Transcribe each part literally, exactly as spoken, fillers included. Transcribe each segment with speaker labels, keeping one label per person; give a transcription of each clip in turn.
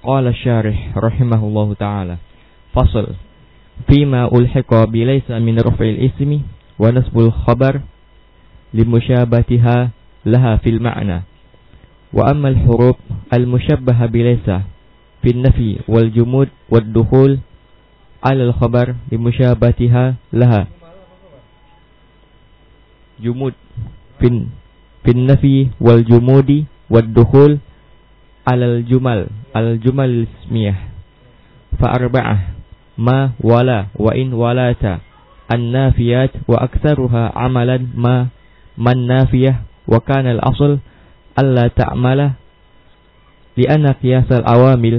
Speaker 1: قال الشارح رحمه الله تعالى فصل فيما ألحق بليس من رفع الاسم ونسب الخبر لمشابهتها لها في المعنى. وأما الحروف المشبهة بليس في النفي والجمود والدخول على الخبر لمشابهتها لها جمود في في النفي والجمود والدخول على الجمل على الجمل الاسمية فأربعة ما ولا وإن ولات النافيات وأكثرها عملا ما من نافية وكان الأصل ألا تعمل لأن قياس الأوامل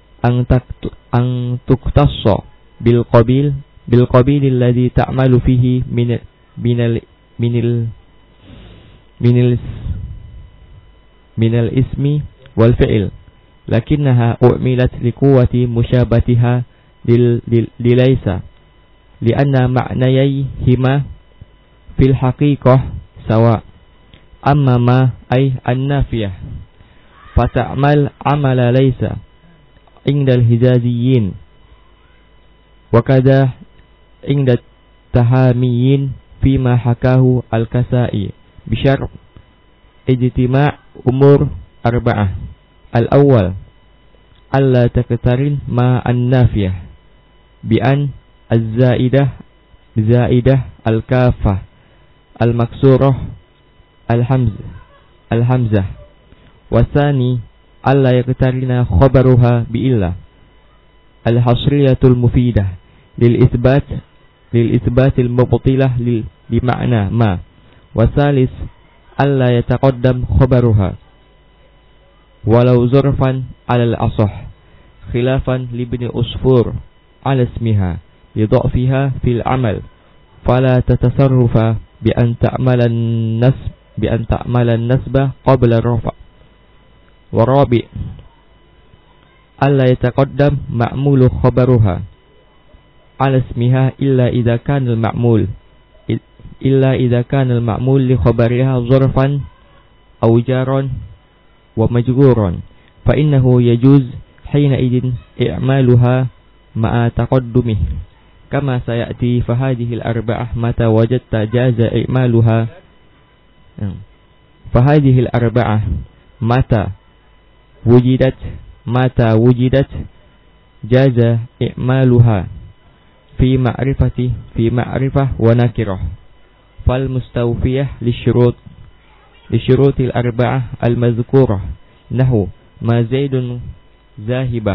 Speaker 1: أن تقتص بالقبيل بالقبيل الذي تعمل فيه من من ال من ال من ال من الاسم والفعل لكنها أعملت لقوة مشابهتها لليس لأن معنييهما في الحقيقة سواء. أما ما أي النافية فتعمل عمل ليس عند الحجازيين وكذا عند التهاميين فيما حكاه الكسائي بشرط اجتماع أمور أربعة. الأول ألا تقترن مع النافية بأن الزائدة زائدة الكافة المكسورة الحمز الحمزة. والثاني ألا يقترن خبرها بإلا الحصرية المفيدة للإثبات للإثبات المبطلة لمعنى ما. والثالث ألا يتقدم خبرها ولو ظرفا على الأصح خلافا لابن أصفور على اسمها لضعفها في العمل فلا تتصرف بأن تعمل النسب بأن تعمل النسب قبل الرفع. ورابع ألا يتقدم معمول خبرها على اسمها إلا إذا كان المعمول إلا إذا كان المعمول لخبرها ظرفا أو جارا ومجرورا فإنه يجوز حينئذ إعمالها مع تقدمه كما سيأتي. فهذه الأربعة متى وجدت جاز إعمالها فهذه الأربعة متى وجدت متى وجدت جاز إعمالها في معرفة في معرفة ونكرة فالمستوفية للشروط لشروط الأربعة المذكورة نحو ما زيد ذاهبة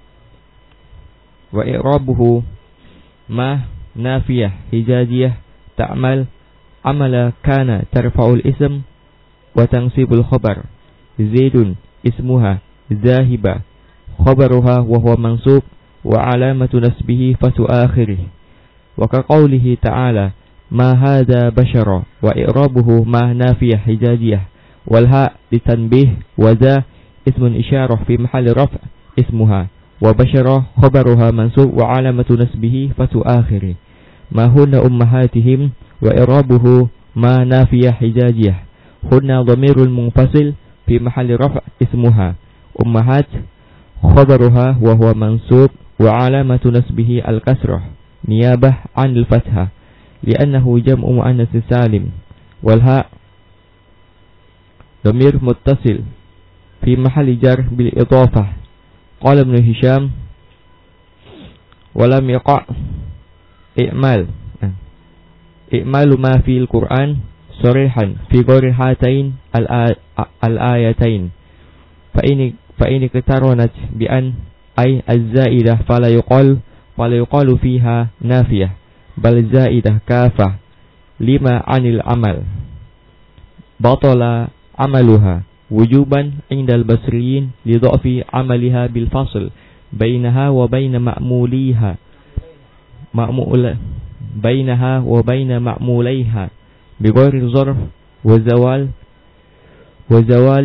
Speaker 1: وإعرابه ما نافية حجازية تعمل عمل كان ترفع الاسم وتنصب الخبر زيد اسمها ذاهبة خبرها وهو منصوب وعلامة نسبه فتح آخره. وكقوله تعالى ما هذا بشر وإعرابه ما نافية حجازية والهاء لتنبيه وذا اسم إشارة في محل رفع اسمها وبشر خبرها منصوب وعلامة نسبه فتح آخره. ما هن أمهاتهم وإعرابه ما نافية حجازية هن ضمير منفصل في محل رفع اسمها أمهات خبرها وهو منصوب وعلامة نسبه الكسرة نيابة عن الفتحة لأنه جمع مؤنث سالم. والهاء ضمير متصل في محل جر بالإضافة. قال ابن هشام ولم يقع إعمال إعمال ما في القرآن صريحا في غير هاتين الآيتين فإن فإن اقترنت بأن أي الزائدة فلا يقال فلا يقال فيها نافية بل زائدة كافة لما عن العمل بطل عملها وجوبا عند البصريين لضعف عملها بالفصل بينها وبين مأموليها مأمول بينها وبين مأموليها بغير ظرف وزوال وزوال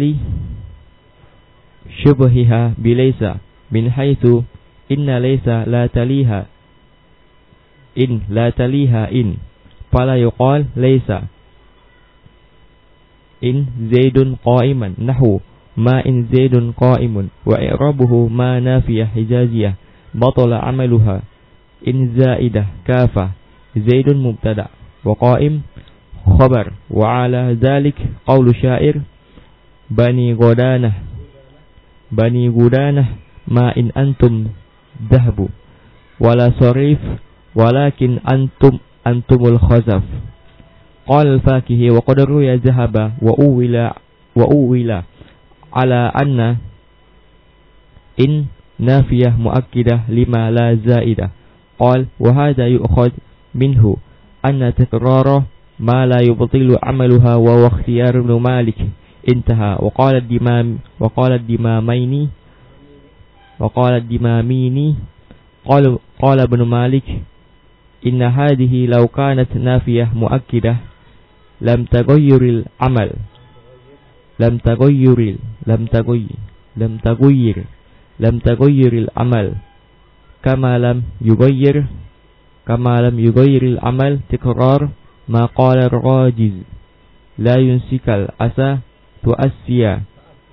Speaker 1: شبهها بليس من حيث إن ليس لا تليها إن لا تليها إن فلا يقال ليس إن زيد قائما نحو ma in Zaidun qa'imun wa i'rabuhu ma nafiyah hijaziyah batala amaluha in zaidah kafa Zaidun mubtada wa qa'im khabar wa ala dhalik qawlu syair bani godanah bani godanah ma in antum dhahbu wala sarif walakin antum antumul khazaf qala al-fakihi wa qadaru ya zahaba wa uwila wa uwila ala anna in nafiyah muakkidah lima la zaidah qala wa hadha yu'khad minhu anna takrara ma la yubtilu amaluha wa huwa ikhtiyar ibn Malik intaha wa qala ad-dimam wa qala ad-dimamaini wa qala ad-dimamini qala qala ibn Malik inna hadhihi law kanat nafiyah muakkidah lam taghayyuril amal lam taghayyuril lam taghayyir lam taghayyir lam taghayyuril amal kama lam yughayyir kama lam yughayyiril amal tikrar ma qala ar-rajiz la yunsikal asa tu'assiya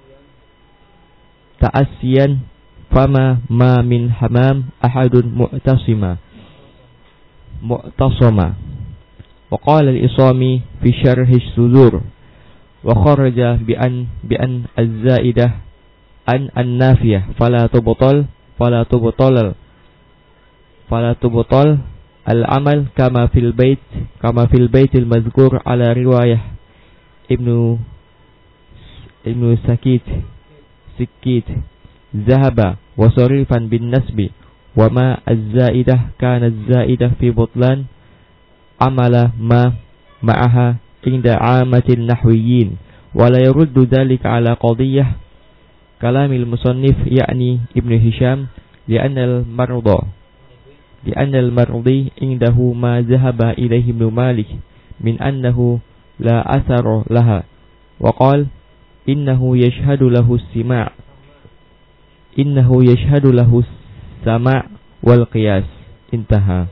Speaker 1: ta'assiyan fama ma min hamam ahadun mu'tasima mu'tasama wa qala al-isami fi syarh as-sudur wa kharaja bi an bi an az-zaidah an an-nafiyah fala tubtal fala tubtal fala tubtal al-amal kama fil bait kama fil baitil mazkur ala riwayah ibnu ibnu sakit sikit zahaba wa sarifan bin nasbi wa ma az-zaidah kana az-zaidah fi butlan amala ma ma'aha inda amatil nahwiyin wa la yuruddu dhalika ala qadiyah kalamil musannif yakni ibnu Hisham li'anna al-marda لأن المرضي عنده ما ذهب إليه ابن مالك من أنه لا أثر لها وقال إنه يشهد له السماع إنه يشهد له السماع والقياس انتهى.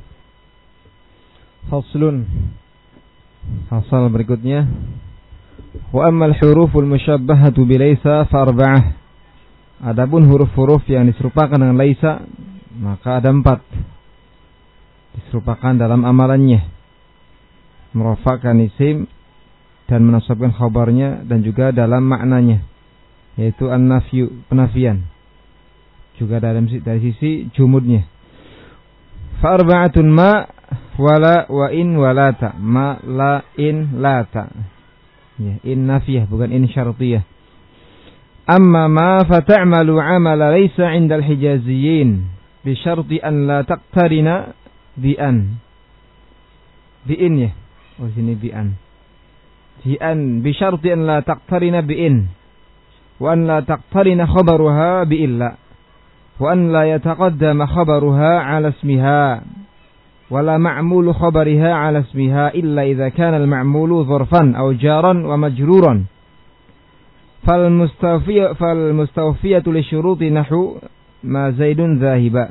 Speaker 2: Faslun. Fasal berikutnya. Wa ammal huruful musyabbahatu bilaisa fa arba'ah. Adapun huruf-huruf yang diserupakan dengan laisa maka ada empat diserupakan dalam amalannya, merofakkan isim dan menasabkan khabarnya, dan juga dalam maknanya, yaitu an-nafyu, penafian, juga dalam dari sisi jumudnya. Fa arba'atun ma wala wa in walata ma la in lata, ya, in nafiyah bukan in syartiyah. Amma ma fa ta'malu 'amala laysa 'inda al-hijaziyyin bisyarti an la taqtarina bi an bi in, ya, oh sini bi an bi an bisyarti an la taqtarina bi in wa an la taqtarina khabaruha bi illa wa an la yataqaddama khabaruha ala ismiha wa la ma'mulu khabariha ala ismiha illa idza kana al-ma'mulu dharfan aw jaran wa majruran fal mustawfiyatu fal mustawfiyatu li syuruti nahwu ma Zaidun zahiba.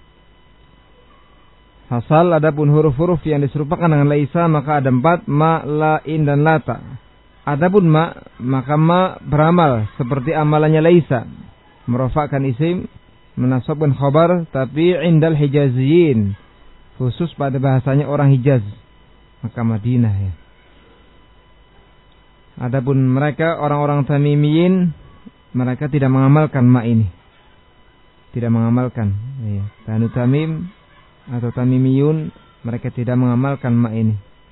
Speaker 2: Asal adapun huruf-huruf yang diserupakan dengan laisa maka ada empat, ma, la, in dan lata. Adapun ma, maka ma beramal seperti amalannya laisa, merofakkan isim, menasabkan khabar, tapi indal hijaziyin, khusus pada bahasanya orang Hijaz, maka Madinah, ya. Adapun mereka orang-orang Tamimiyin, mereka tidak mengamalkan ma ini. Tidak mengamalkan, ya. Banu Tamim atau Tamimiyun, mereka tidak mengamalkan ma ini.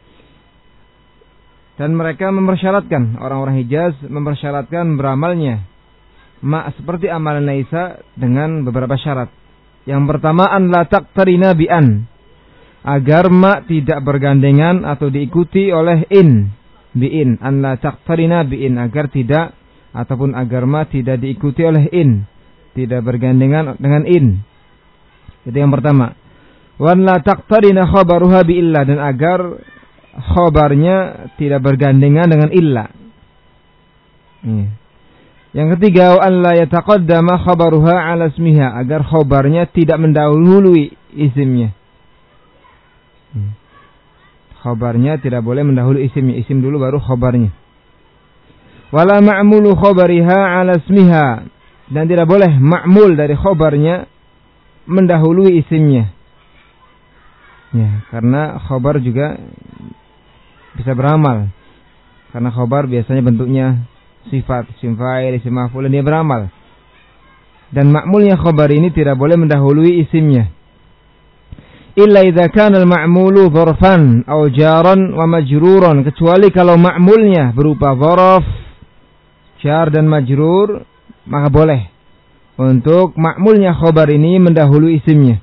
Speaker 2: Dan mereka mempersyaratkan, orang-orang Hijaz mempersyaratkan beramalnya ma seperti amalan laisa dengan beberapa syarat. Yang pertama, an la taqtarina bi an, agar ma tidak bergandengan atau diikuti oleh in, bi in, an la taqtarina bi in, agar tidak ataupun agar ma tidak diikuti oleh in, tidak bergandengan dengan in. Itu yang pertama. Wan la taqtarina khabaruha bi illa, dan agar khabarnya tidak bergandengan dengan illa. Hmm. Yang ketiga, wa an la yataqaddama khabaruha ala ismiha, agar khabarnya tidak mendahului isimnya. Hmm. Khabarnya tidak boleh mendahului isimnya, isim dulu baru khabarnya. Wala ma'mulu khabariha ala ismiha, dan tidak boleh ma'mul dari khabarnya mendahului isimnya. Ya, karena khabar juga bisa beramal. Karena khabar biasanya bentuknya sifat, isim fa'il, isim maf'ul, dia beramal. Dan ma'mulnya khabar ini tidak boleh mendahului isimnya. Illa idza kana al-ma'mulu dzarfan aw jaran wa majruran, kecuali kalau ma'mulnya berupa dzaraf, jar dan majrur, maka boleh untuk ma'mulnya khabar ini mendahului isimnya.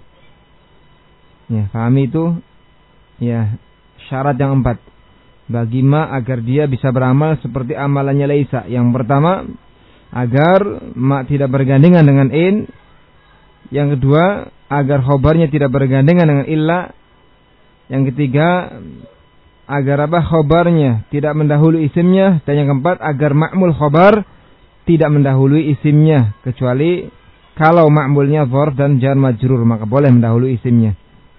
Speaker 2: Ya, pahami itu? Ya, syarat yang empat bagi ma agar dia bisa beramal seperti amalannya laisa. Yang pertama, agar ma tidak bergandengan dengan in. Yang kedua, agar khobarnya tidak bergandengan dengan illa. Yang ketiga, agar apa khobarnya tidak mendahului isimnya. Dan yang keempat, agar ma'mul khobar tidak mendahului isimnya, kecuali kalau ma'mulnya dzarf dan jar majrur, maka boleh mendahului isimnya.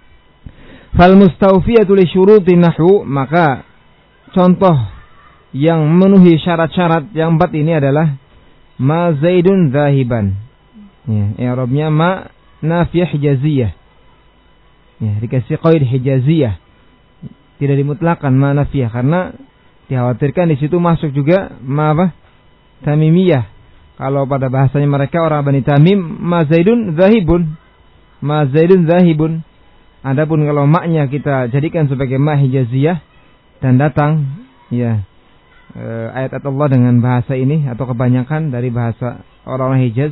Speaker 2: Fal mustawfiyatu li syuruti nahwu, maka contoh yang memenuhi syarat-syarat yang empat ini adalah ma zaidun zahiban. Ya, i'rabnya ma nafiyah hijaziyah. Ya, dikasih qaid hijaziyah. Tidak dimutlakan ma nafiyah karena dikhawatirkan di situ masuk juga ma apa? Tamimiyah. Kalau pada bahasanya mereka orang Bani Tamim, ma zaidun zahibun. Ma zaidun zahibun. Adapun kalau maknya kita jadikan sebagai ma hijaziyah dan datang ya ayat-ayat Allah dengan bahasa ini atau kebanyakan dari bahasa orang-orang Hijaz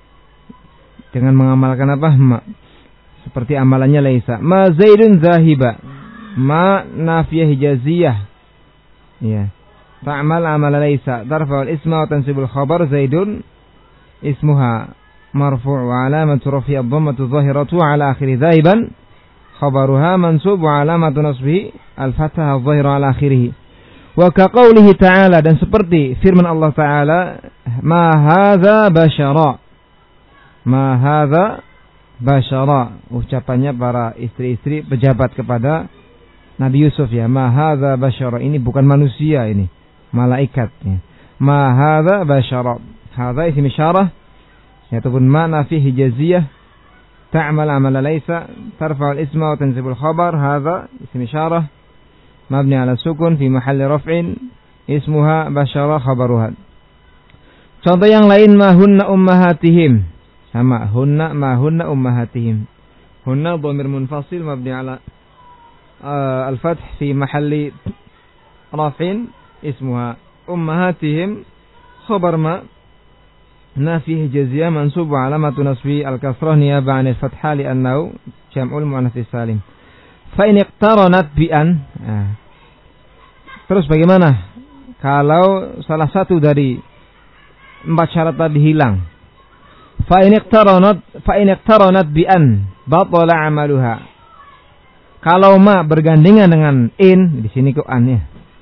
Speaker 2: dengan mengamalkan apa? Ma. Seperti amalannya laisa. Ma zaidun zahiba. Ma nafiyah hijaziyah. Ya. Ta'mal amal laisa. Tarfa'ul isma wa tansibul khabar zaidun ismuha marfu' wa alamatu rafi'i ad-dhammatu dhahiratu ala akhiri zahiban. Khabaruha mansub wa alamatu nasbihi al-fathah adh-dhahiru ala akhirih. Wa ka qawlihi ta'ala, dan seperti firman Allah Ta'ala, ma hadza basyara. Ma hadza basyara, ucapannya para istri-istri pejabat kepada Nabi Yusuf ya. Ma hadza basyara, ini bukan manusia, ini malaikat ya. Ma hadza basyara. Hadza isim isyarah yaitu ma nafi hijaziyah ta'mal amal laysa tarfa'ul isma wa tansibul khabar. Hadza isim isyarah mabni ala sukun fi mahalli raf'in ismuha basyara khabaruha. Contoh yang lain, ma hunna ummahatihim. Sama, hunna ma hunna ummahatihim. Hunna dhamir munfasil mabni ala uh, al-fath fi mahalli raf'in ismuha. Ummahatihim khabar ma nafi hijaziyah mansub wa alamatu nasbi al-kasrah niyaba 'an al-fathah li'annahu jam'ul muannats salim. Fa in iqtaranat bi an. Nah. Terus bagaimana kalau salah satu dari empat syarat tadi hilang? Fa in iqtaranat fa in iqtaranat bi an batala 'amaluha. Kalau ma bergandengan dengan in, di sini kok an ya.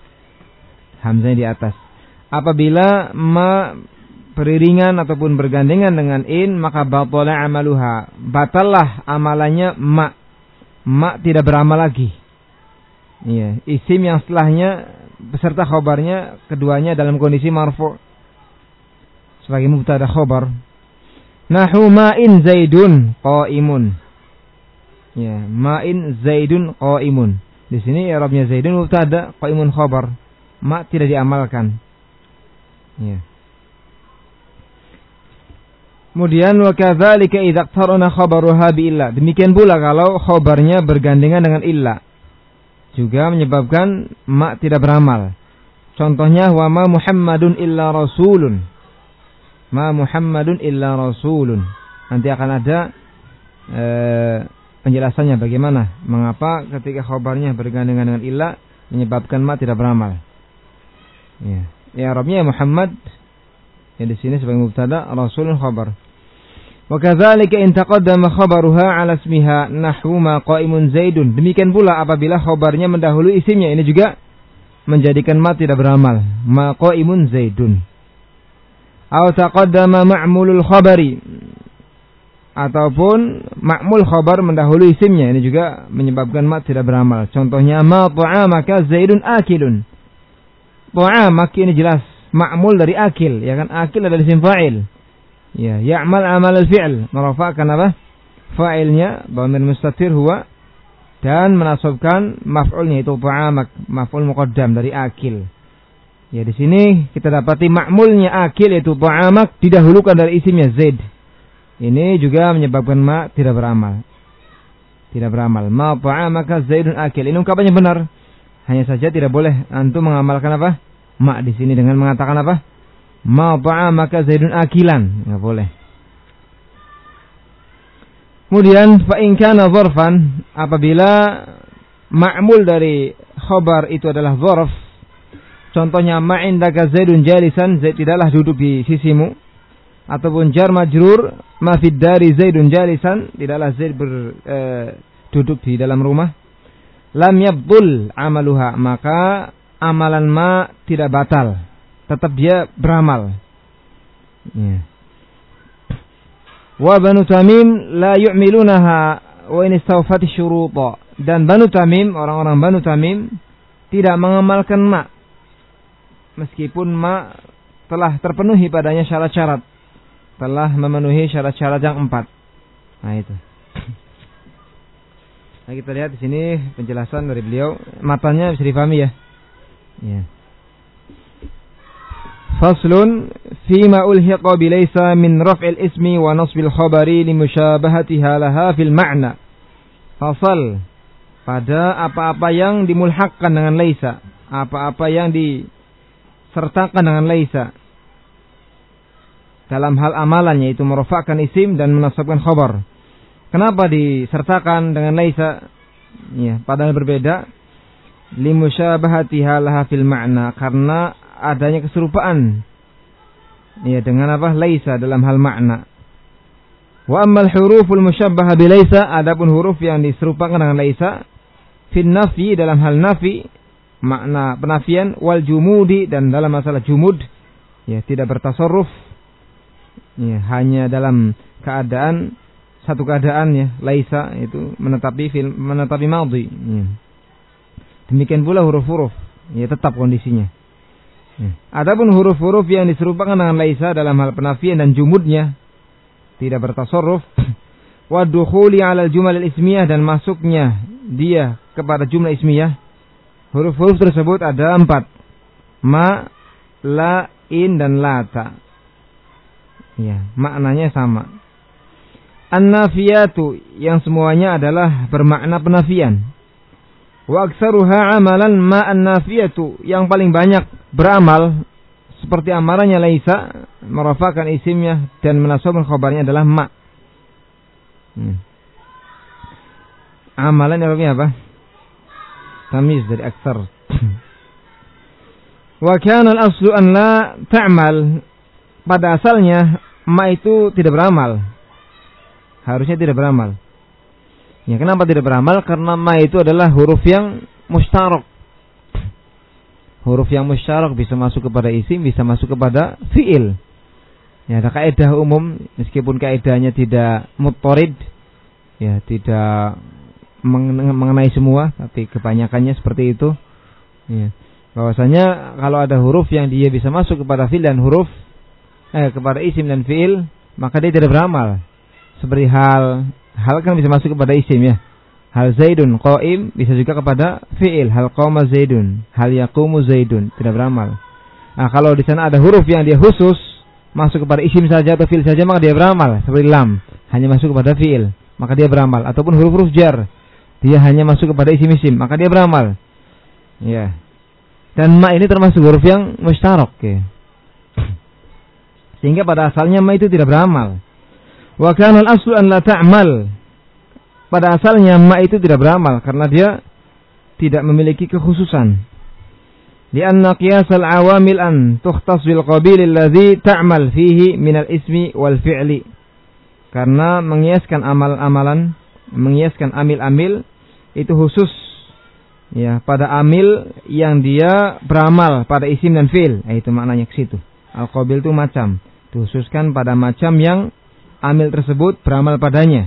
Speaker 2: Hamzah di atas. Apabila ma beriringan ataupun bergandengan dengan in, maka batala 'amaluha. Batallah amalannya ma. Ma tidak beramal lagi. Iya, isim yang setelahnya beserta khabarnya keduanya dalam kondisi marfu' sebagai mubtada khabar. Nahu ma'in zaidun qa'imun. Ya, ma'in zaidun qa'imun. Di sini i'rabnya zaidun mubtada, qa'imun khabar. Ma tidak diamalkan. Ya. Kemudian wa kadzalika idza qarana khabaruha bi illa. Demikian pula kalau khabarnya bergandengan dengan illa, juga menyebabkan ma tidak beramal. Contohnya wa ma Muhammadun illa rasulun. Ma Muhammadun illa rasulun. Nanti akan ada e, penjelasannya bagaimana mengapa ketika khabarnya bergandengan dengan illa menyebabkan ma tidak beramal. Ya, ya Arabnya Muhammad ya di sini sebagai mubtada, rasulun khabar. Wa kadzalika in taqaddama khabaruha 'ala ismiha nahwu ma qa'imun zaidun. Demikian pula apabila khabarnya mendahului isimnya, ini juga menjadikan ma tidak beramal. Ma qa'imun zaidun. Aw taqaddama ma'mulul khabari, ataupun ma'mul khabar mendahului isimnya, ini juga menyebabkan ma tidak beramal. Contohnya ma ta'amaka zaidun akilun. Ta'amak ini jelas ma'mul dari akil, ya kan? Akil adalah isim fa'il. Ya, ya'mal amal al-fi'l, merafa'kan apa? Fa'ilnya dhamir mustatir huwa, dan menasabkan maf'ulnya itu ta'amak, maf'ul muqaddam dari akil. Ya, di sini kita dapati ma'mulnya akil yaitu ta'amak didahulukan dari isimnya zaid. Ini juga menyebabkan ma tidak beramal. Tidak beramal. Ma ta'amaka zaidun akil. Ini ungkapannya benar. Hanya saja tidak boleh antum mengamalkan apa? Ma di sini dengan mengatakan apa? Ma ta'amaka zaidun akilan. Enggak boleh. Kemudian fa in kana dzarfan, apabila ma'mul dari khabar itu adalah dzarf. Contohnya ma indaka zaidun jalisan, Zaid tidaklah duduk di sisimu. Ataupun jar majrur ma fid dari zaidun jalisan, tidaklah Zaid ber, eh, duduk di dalam rumah. Lam yabdul amaluha, maka amalan ma tidak batal, tetap dia beramal. Ya. Wa banu Tamim la yu'milunaha wa in istawfat syuruta, dan Banu Tamim, orang-orang Banu Tamim tidak mengamalkan ma meskipun ma telah terpenuhi padanya syarat-syarat, telah memenuhi syarat-syarat yang empat. Nah itu. Nah kita lihat di sini penjelasan dari beliau, matanya bisa difahami ya. Ya. Faslun fima ulhiqa bilaysa min raf'il ismi wa nasbil khabari limushabahatiha laha fil ma'na. Fasal pada apa-apa yang dimulhaqkan dengan laisa, apa-apa yang disertakan dengan laisa dalam hal amalan, yaitu merofakkan isim dan menasabkan khabar. Kenapa disertakan dengan laisa? Ya, padahal berbeda. Limusyabahatiha laha fil ma'na, karena adanya keserupaan ya dengan apa? Laisa dalam hal makna. Wa ammal huruful musyabbaha bi laisa, adapun huruf yang diserupakan dengan laisa fil nafi, dalam hal nafi, makna penafian, wal jumudi, dan dalam masalah jumud ya tidak bertasarruf. Ya, hanya dalam keadaan satu keadaan ya, laisa itu menetapi fil, menetapi madhi. Ya. Demikian pula huruf-huruf ya tetap kondisinya. Ya. Adapun huruf-huruf yang diserupakan dengan laisa dalam hal penafian dan jumudnya tidak bertasarruf, wa dukhuli 'ala al-jumal al-ismiyah, dan masuknya dia kepada jumlah ismiyah. Huruf-huruf tersebut ada empat. Ma, la, in, dan lata. Ya, maknanya sama. An-nafiyatu, yang semuanya adalah bermakna penafian. Wa aktsaruha amalan ma an-nafiyatu, yang paling banyak beramal seperti amalannya laisa, merafakan isimnya dan menasabkan khabarnya adalah ma. Hmm. Amalan artinya apa? Tamyiz dari aktsar. Wa kana al-aslu an la ta'mal, pada asalnya ma itu tidak beramal. Harusnya tidak beramal. Ya, kenapa tidak beramal? Karena ma itu adalah huruf yang mustarak. Huruf yang mustarak bisa masuk kepada isim, bisa masuk kepada fi'il. Ya, ada kaidah umum, meskipun kaidahnya tidak muttarid, ya tidak mengenai semua, tapi kebanyakannya seperti itu. Ya. Bahwasanya kalau ada huruf yang dia bisa masuk kepada fi'il dan huruf eh kepada isim dan fi'il, maka dia tidak beramal. Seperti hal hal kan bisa masuk kepada isim ya. Hal Zaidun qaim bisa juga kepada fi'il. Hal qama Zaidun, hal yaqumu Zaidun, tidak beramal. Nah, kalau di sana ada huruf yang dia khusus masuk kepada isim saja atau fi'il saja, maka dia beramal. Seperti lam, hanya masuk kepada fi'il, maka dia beramal. Ataupun huruf-huruf jar, dia hanya masuk kepada isim-isim, maka dia beramal. Ya. Dan ma ini termasuk huruf yang mustarak ya. Sehingga pada asalnya ma itu tidak beramal. Wa kana al-aslu an la ta'mal. Pada asalnya ma itu tidak beramal karena dia tidak memiliki kekhususan. Lianna qiyas al-awamil an tukhtas bil qabil alladhi ta'mal fihi min al-ismi wal fi'li. Karena mengiaskan amal-amalan, mengiaskan amil-amil itu khusus ya pada amil yang dia beramal pada isim dan fi'il. Nah, itu maknanya ke situ. Al-qabil itu macam, dikhususkan pada macam yang amil tersebut beramal padanya,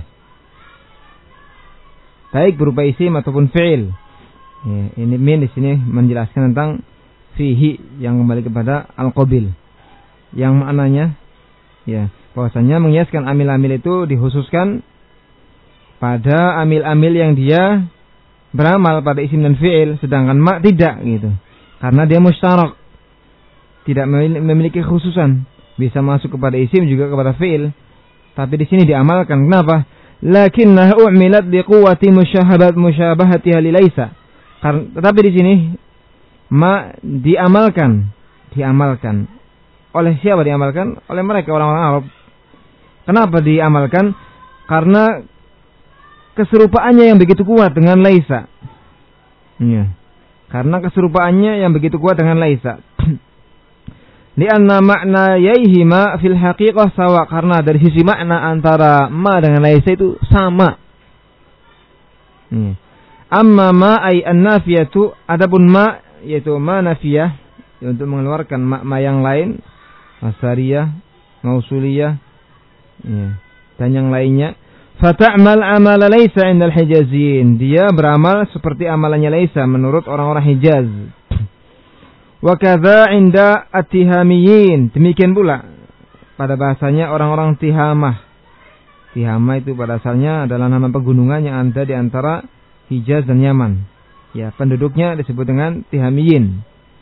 Speaker 2: baik berupa isim ataupun fi'il. Ya, ini min di sini menjelaskan tentang fihi yang kembali kepada al-qabil. Yang maknanya ya, bahwasanya mengiaskan amil-amil itu dikhususkan pada amil-amil yang dia beramal pada isim dan fi'il, sedangkan ma tidak gitu. Karena dia musyarak, tidak memiliki khususan, bisa masuk kepada isim juga kepada fi'il. Tapi di sini diamalkan. Kenapa? Lakinnah u'milat liquwati musyahabat musyabahatiha li laisa. Tetapi di sini ma diamalkan, diamalkan. Oleh siapa diamalkan? Oleh mereka orang-orang Arab. Kenapa diamalkan? Karena keserupaannya yang begitu kuat dengan laisa. Ya. Karena keserupaannya yang begitu kuat dengan laisa. Lianna makna yaihima fil haqiqah sawa, karena dari sisi makna antara ma dengan laisa itu sama. Ya. Amma ma ay an-nafiyatu, adapun ma yaitu ma nafiyah untuk mengeluarkan ma yang lain, masariyah, mausuliyah, ya, dan yang lainnya. Fata'mal amala laisa 'inda al-Hijaziyin, dia beramal seperti amalannya laisa menurut orang-orang Hijaz. Wa kadza 'inda at-Tihamiyin, demikian pula pada bahasanya orang-orang Tihamah. Tihamah itu pada asalnya adalah nama pegunungan yang ada di antara Hijaz dan Yaman. Ya, penduduknya disebut dengan Tihamiyin.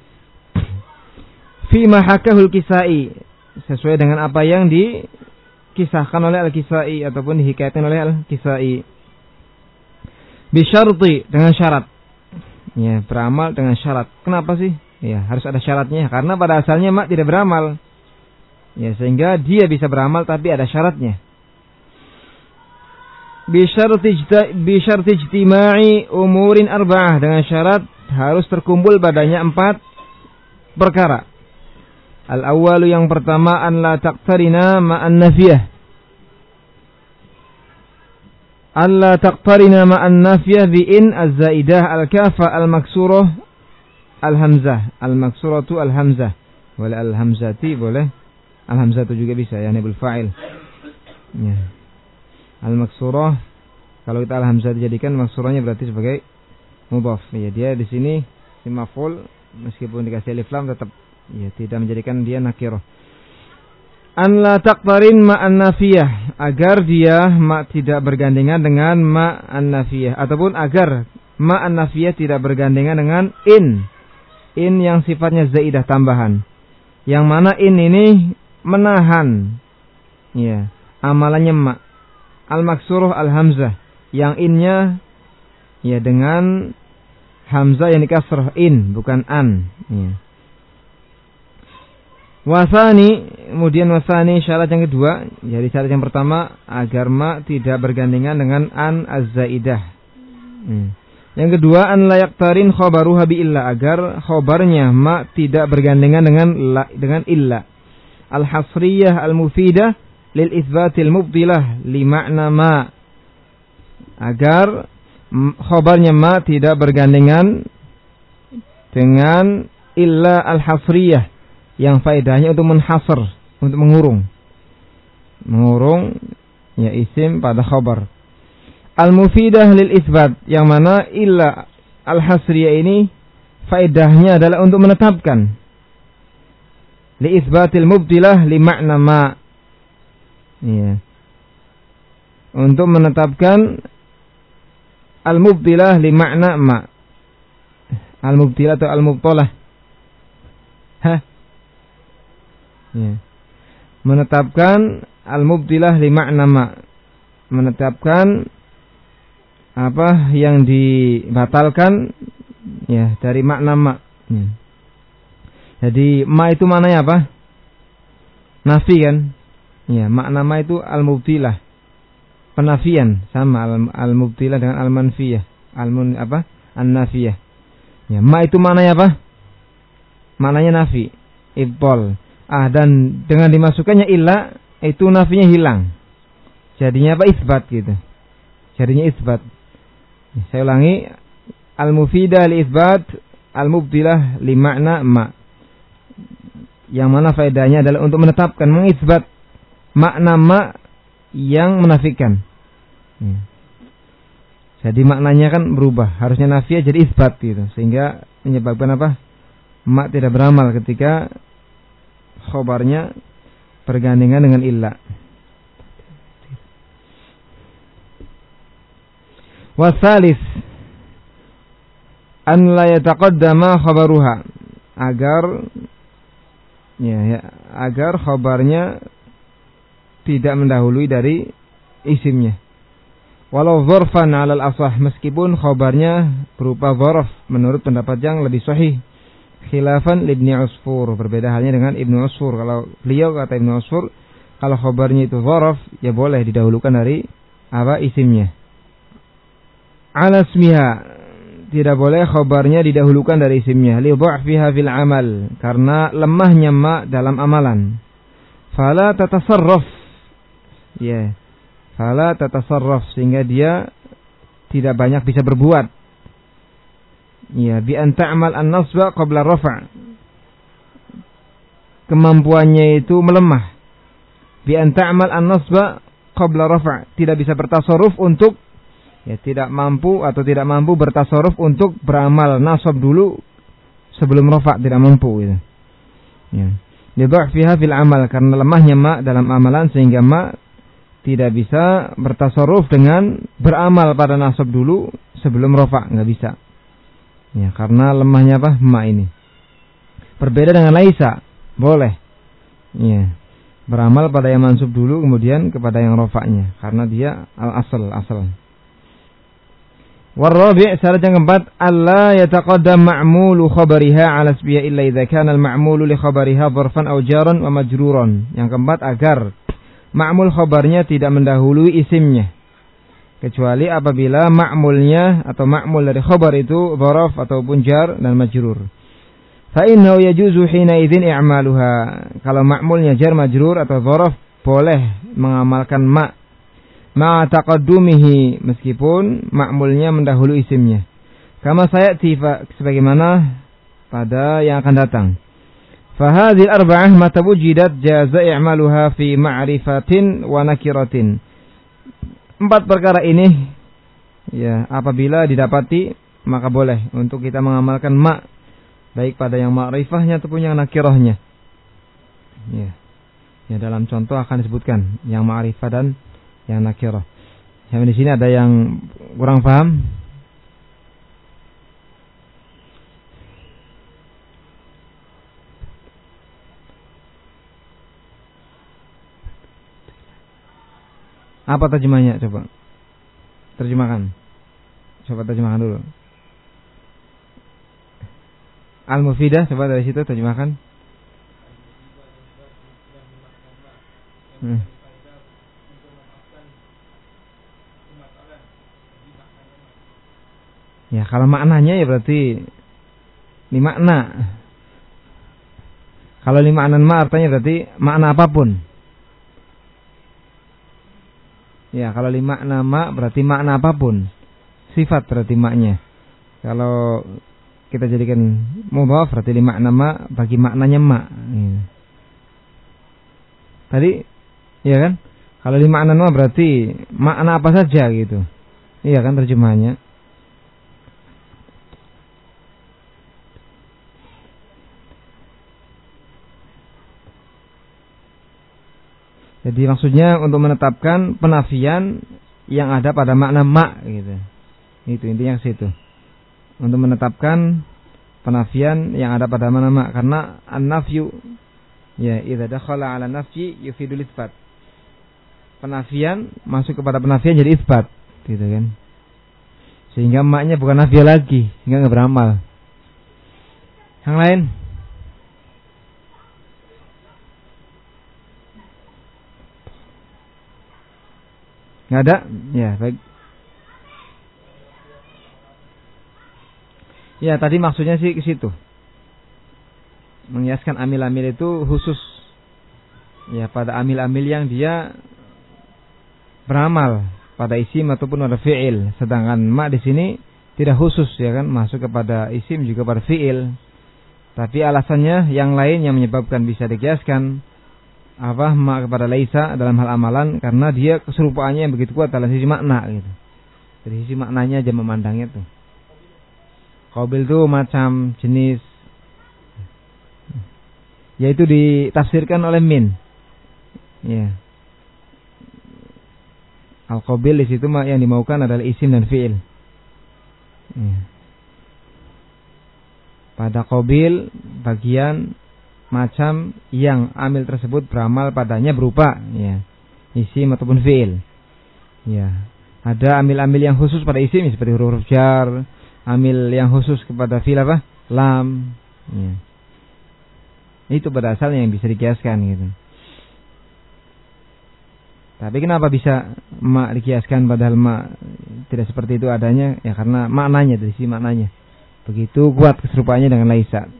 Speaker 2: Fi ma hakahul Kisai, sesuai dengan apa yang dikisahkan oleh Al-Kisai ataupun dihikayatkan oleh Al-Kisai. Bisyarti, dengan syarat. Ya, beramal dengan syarat. Kenapa sih? Ya, harus ada syaratnya. Karena pada asalnya mak tidak beramal. Ya, sehingga dia bisa beramal tapi ada syaratnya. Bisyarti ijtima'i umurin arba'ah, dengan syarat harus terkumpul padanya empat perkara. Al-awwalu, yang pertama, an la taqtarina ma'an nafiyah. An la taqtarina ma'an nafiyah bi in az-zaidah al-kafa al-maksurah al-hamzah. Al-maksuratu al-hamzah. Boleh al-hamzati, boleh al-hamzatu juga bisa, ya, nibul fa'il. Ya. Al-maksurah, kalau kita al-hamzah dijadikan maksurahnya berarti sebagai mudhaf. Ya, dia di sini si maf'ul meskipun dikasih alif lam tetap ya tidak menjadikan dia nakirah. An la taqtarin ma'an nafiyah, agar dia ma tidak bergandengan dengan ma'an nafiyah, ataupun agar ma'an nafiyah tidak bergandengan dengan in. In yang sifatnya zaidah, tambahan. Yang mana in ini menahan ya amalannya ma. Al-maksuruh al-hamzah, yang innya ya dengan hamzah yang dikasrah, in bukan an ya. Wasani, kemudian wasani syarat yang kedua, jadi syarat yang pertama agar ma tidak bergandengan dengan an az-zaidah. Hmm. Yang kedua, an la yaqtarin khabaruha bi illa, agar khabarnya ma tidak bergandengan dengan la, dengan illa. Al-hasriyah al-mufidah lil itsbatil mubtilah li ma'na ma, agar khabarnya ma tidak bergandengan dengan illa al-hasriyah yang faedahnya untuk menhasr, untuk mengurung. Mengurung ya isim pada khabar. Al-mufidah lil isbat, yang mana illa al-hasriyah ini faedahnya adalah untuk menetapkan. Li isbatil mubtilah li ma'na ma. Ya. Untuk menetapkan al-mubtilah li ma'na ma. Al-mubtilah atau al-mubtalah. Hah? Ya. Menetapkan al-mubtilah li ma'na ma, menetapkan apa yang dibatalkan ya dari makna ma. Ya. Jadi ma itu maknanya apa? Nafi kan? Ya, makna ma itu al-mubtilah, penafian, sama al-mubtilah dengan al-manfiyah, al-mun apa? An-nafiyah. Ya, ma itu maknanya apa? Maknanya nafi, ibtal. Ah, dan dengan dimasukkannya illa, itu nafinya hilang. Jadinya apa? Isbat gitu. Jadinya isbat. Saya ulangi, al-mufidah li isbat, al-mubtilah li makna ma. Yang mana faedahnya adalah untuk menetapkan, mengisbat makna ma yang menafikan. Ya. Jadi maknanya kan berubah, harusnya nafiyah jadi isbat gitu, sehingga menyebabkan apa? ma tidak beramal ketika khobarnya bergandengan dengan illa. Wasalis an la yataqaddama khabaruha, agar ya, ya agar khabarnya tidak mendahului dari isimnya. Walau dzarfan 'alal asah, meskipun khabarnya berupa dzarf menurut pendapat yang lebih sahih. Khilafan Ibnu Usfur, berbeda halnya dengan Ibnu Usfur. Kalau beliau kata Ibnu Usfur, kalau khabarnya itu dzarf ya boleh didahulukan dari apa isimnya. Ala ismiha, tidak boleh khabarnya didahulukan dari isimnya. Li dha'fiha fil amal, karena lemahnya ma dalam amalan. Fala tatasarraf, ya, fala tatasarraf, sehingga dia tidak banyak bisa berbuat. Ya, bi an ta'mal an-nasba qabla rafa', kemampuannya itu melemah. Bi an ta'mal an-nasba qabla rafa', tidak bisa bertasarruf untuk, ya, tidak mampu atau tidak mampu bertasarruf untuk beramal nasab dulu sebelum rafa', tidak mampu gitu. Ya. Lidha'fiha fil amal, karena lemahnya ma dalam amalan sehingga ma tidak bisa bertasarruf dengan beramal pada nasab dulu sebelum rafa', enggak bisa. Ya, karena lemahnya apa? Ma ini. Berbeda dengan laisa, boleh. Ya. Beramal pada yang mansub dulu kemudian kepada yang rafa'nya, karena dia al-asal, asal. Warabi' syarat yang keempat, alla yataqaddam ma'mulu khabariha 'ala ismiha illa idza kana al-ma'mulu li khabariha dharfan aw jaran wa majruran. Yang keempat, agar ma'mul khabarnya tidak mendahului isimnya, kecuali apabila ma'mulnya atau ma'mul dari khabar itu dharaf ataupun jar dan majrur. Fa innahu yajuzu hina idzin i'maluha. Kalau ma'mulnya jar majrur atau dharaf, boleh mengamalkan ma' ma taqaddumihi, meskipun ma'mulnya mendahului isimnya. Kama sayati, sebagaimana pada yang akan datang. Fa hadhil arba'ah mata wujidat jaza i'maluha fi ma'rifatin wa nakiratin. Empat perkara ini, ya, apabila didapati maka boleh untuk kita mengamalkan ma, baik pada yang ma'rifahnya ataupun yang nakirahnya. Ya. Ya, dalam contoh akan disebutkan yang ma'rifah dan yang nakirah. Yang di sini ada yang kurang paham? Apa terjemahnya? Coba terjemahkan. Coba terjemahkan dulu. Al-Mufidah, coba dari situ terjemahkan. Hmm. Ya, kalau maknanya ya berarti ini makna. Kalau ini makna ma artinya berarti makna apapun. Ya, kalau lima nama berarti makna apapun. Sifat berarti maknya. Kalau kita jadikan mudhaf berarti lima nama bagi maknanya ma. Ya. Tadi, ya kan? Kalau lima nama berarti makna apa saja gitu. Iya kan terjemahannya. Jadi maksudnya untuk menetapkan penafian yang ada pada makna ma gitu. Itu intinya ke situ. Untuk menetapkan penafian yang ada pada makna ma, karena an-nafyu ya idza dakhala 'ala nafyi yufidul itsbat. Penafian masuk kepada penafian jadi itsbat, gitu kan. Sehingga maknya bukan nafi lagi, sehingga enggak beramal. Yang lain? Nggak ada? Ya, baik. Ya, tadi maksudnya sih ke situ. Mengiaskan amil-amil itu khusus. Ya, pada amil-amil yang dia beramal pada isim ataupun pada fi'il. Sedangkan ma di sini tidak khusus, ya kan, masuk kepada isim juga pada fi'il. Tapi alasannya yang lain yang menyebabkan bisa dikiaskan apa ma kepada laisa dalam hal amalan, karena dia keserupaannya yang begitu kuat dalam sisi makna gitu. Dari sisi maknanya aja memandangnya tuh. Qabil itu macam jenis yaitu ditafsirkan oleh min. Ya. Al-qabil di situ yang dimaukan adalah isim dan fiil. Ya. Pada qabil bagian macam yang amil tersebut beramal padanya berupa ya, isim ataupun fiil. Ya. Ada amil-amil yang khusus pada isim seperti huruf jar, amil yang khusus kepada fiil apa? Lam. Ya. Itu pada asalnya yang bisa dikiaskan gitu. Tapi kenapa bisa ma dikiaskan padahal ma tidak seperti itu adanya? Ya karena maknanya, dari sisi maknanya. Begitu kuat keserupaannya dengan laisa.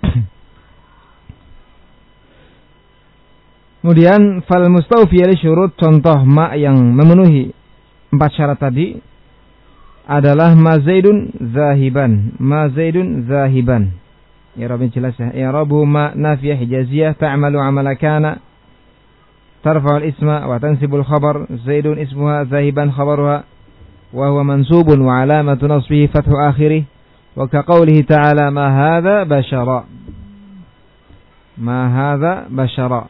Speaker 2: Kemudian fal mustawfi li syurut, contoh ma yang memenuhi empat syarat tadi adalah ma zaidun zahiban, ma zaidun zahiban. I'rabnya jelas ya. I'rabu ma nafiyah hijaziyah ta'malu 'amala kana tarfa'u al-isma wa tansibu al-khabar. Zaidun ismuha, zahiban khabaruha, wa huwa mansubun wa 'alamatu nasbihi fathu akhirih. Wa ka qawlihi ta'ala ma hadha bashara. Ma hadha bashara.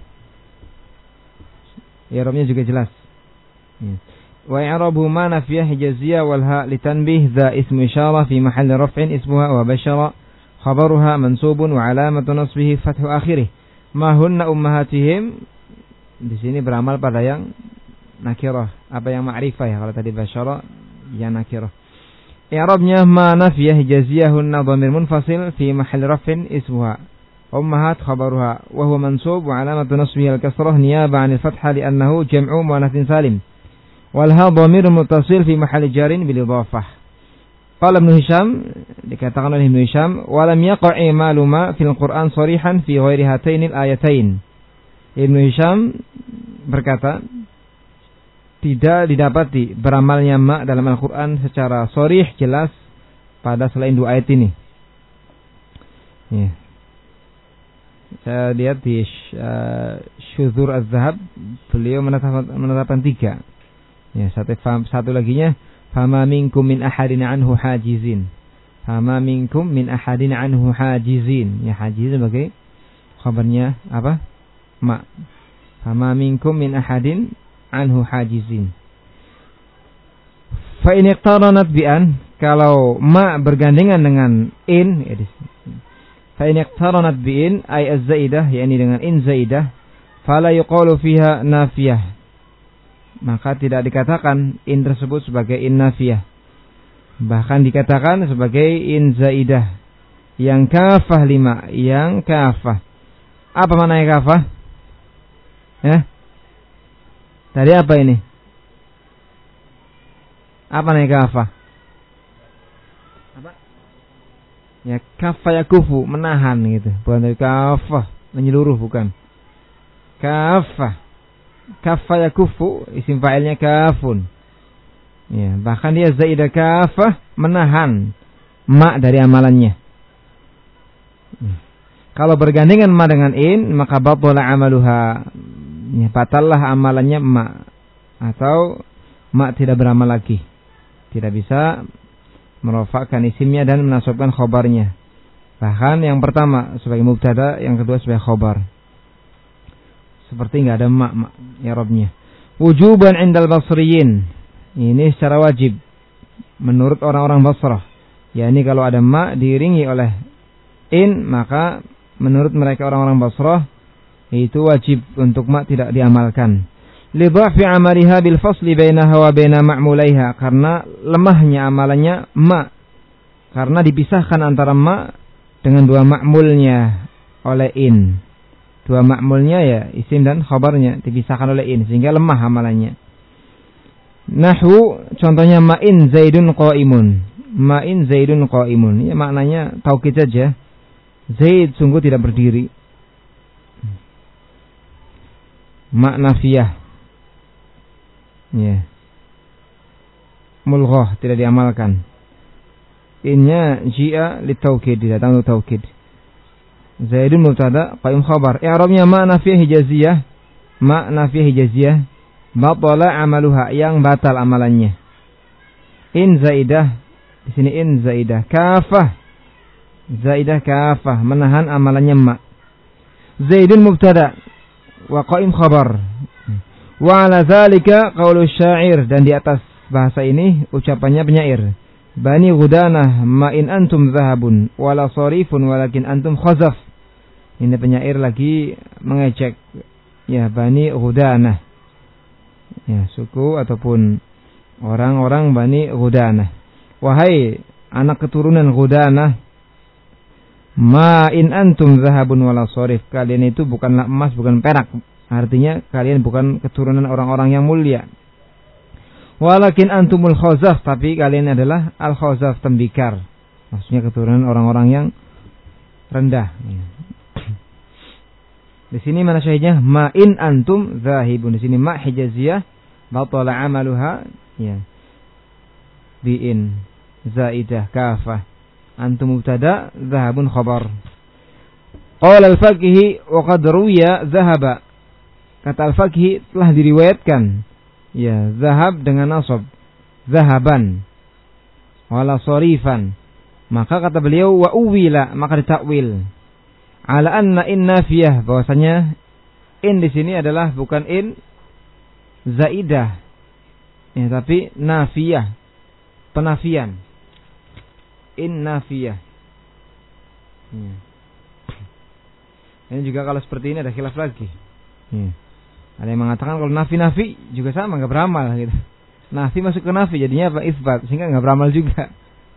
Speaker 2: I'rabnya juga jelas. Wa i'rabu ma nafiyah hijaziyah wal ha litanbih dha ismu isyarah fi mahalli raf'in ismuha wa bashara khabaruha mansubun wa alamatu nasbihi fathu akhirih. Ma hunna ummahatihim, di sini beramal pada yang nakirah, apa yang ma'rifah ya, kalau tadi bashara yang nakirah. I'rabnya ma nafiyah hijaziyah hunna dhamir munfasil fi mahalli raf'in ismuha ummahat khabaruha wa huwa mansub wa alamatu nasbihi al-kasrah niyaba 'anil fathah li'annahu jam'u muannatsin salim. Wal ha dhamir muttasil fi mahalli jarin bil idhafah. Qala Ibnu Hisham, dikatakan oleh Ibnu Hisham, wa lam yaqa'i maluma fil Qur'an sharihan fi ghairi hatainil ayatain. Ibnu Hisham berkata, tidak didapati beramalnya ma dalam Al-Qur'an secara sharih jelas pada selain dua ayat ini. Ya. Saya lihat di uh, Syudzur Az-Zahab beliau menetapkan, menetapkan tiga. Ya, satu satu laginya fama minkum min ahadin anhu hajizin. Fama minkum min ahadin anhu hajizin. Ya, hajizin sebagai khabarnya apa? Ma. Fama minkum min ahadin anhu hajizin. Fa in iqtaranat bi an, kalau ma bergandengan dengan in, ya, fa in iqtaranat bi in ay az-zaidah, yakni dengan in zaidah, fala yuqalu fiha nafiyah, maka tidak dikatakan in tersebut sebagai in nafiyah, bahkan dikatakan sebagai in zaidah yang kafah lima, yang kafah. Apa maknanya kafah? Ya, tadi apa ini? Apa namanya kafah? Apa? Ya, kafah ya kufu, menahan gitu. Bukan dari kafah, menyeluruh, bukan. Kafah. Kafah ya kufu, isim fa'ilnya kafun. Ya, bahkan dia zaidah kafah, menahan ma dari amalannya. Ya. Kalau bergandengan ma dengan in, maka batala amaluha. Ya, batallah amalannya ma, atau ma tidak beramal lagi. Tidak bisa merofakkan isimnya dan menasabkan khobarnya. Bahkan yang pertama sebagai mubtada, yang kedua sebagai khobar. Seperti enggak ada ma, ma i'rabnya. Wujuban 'indal basriyin. Ini secara wajib menurut orang-orang Basrah. yakni kalau ada ma diiringi oleh in, maka menurut mereka orang-orang Basrah itu wajib untuk ma tidak diamalkan. Lidhafi amaliha bil fasli bainaha wa baina ma'mulaiha, karena lemahnya amalannya ma, karena dipisahkan antara ma dengan dua ma'mulnya oleh in. Dua ma'mulnya ya isim dan khabarnya dipisahkan oleh in sehingga lemah amalannya. Nahwu contohnya ma'in zaidun qa'imun. Ma'in zaidun qa'imun. Ya maknanya taukid saja. Zaid sungguh tidak berdiri. Ma nafiyah. Ya. Mulghah tidak diamalkan. Innya ji'a litaukid, datang untuk taukid. Zaidun mubtada, qaim khabar. I'rabnya ma nafiyah hijaziyah. Ma nafiyah hijaziyah. Batala amaluha, yang batal amalannya. In zaidah, di sini in zaidah. Kafah, zaidah kafah, menahan amalannya ma. Zaidun mubtada wa qa'im khabar. Wa 'ala dzalika qaulu syair, dan di atas bahasa ini ucapannya penyair. Bani Ghudanah ma in antum zahabun wala sarifun walakin antum khazaf. Ini penyair lagi mengejek ya Bani Ghudanah. Ya, suku ataupun orang-orang Bani Ghudanah. Wahai anak keturunan Ghudanah, ma in antum zahabun wala sarif, kalian itu bukanlah emas bukan perak. Artinya kalian bukan keturunan orang-orang yang mulia. Walakin antumul khazaf, tapi kalian adalah al-khazaf, tembikar. Maksudnya keturunan orang-orang yang rendah. Di sini mana syahidnya? Ma in antum zahibun. Di sini ma hijaziyah batala amaluha ya. Bi in zaidah kafah. Antum mubtada, zahabun khabar. Qala al-Fakihi wa qad ruwiya zahaba. Kata al-Fakihi telah diriwayatkan ya, zahab dengan nasab, zahaban wala sarifan. Maka kata beliau wa uwila, maka ditakwil ala anna in nafiyah, bahwasanya in di sini adalah bukan in zaidah ya, tapi nafiyah, penafian. In nafiyah ya. Ini juga kalau seperti ini ada khilaf lagi ya. Ada yang mengatakan kalau nafi-nafi juga sama, nggak beramal gitu. Nafi masuk ke nafi jadinya apa? Isbat, sehingga nggak beramal juga.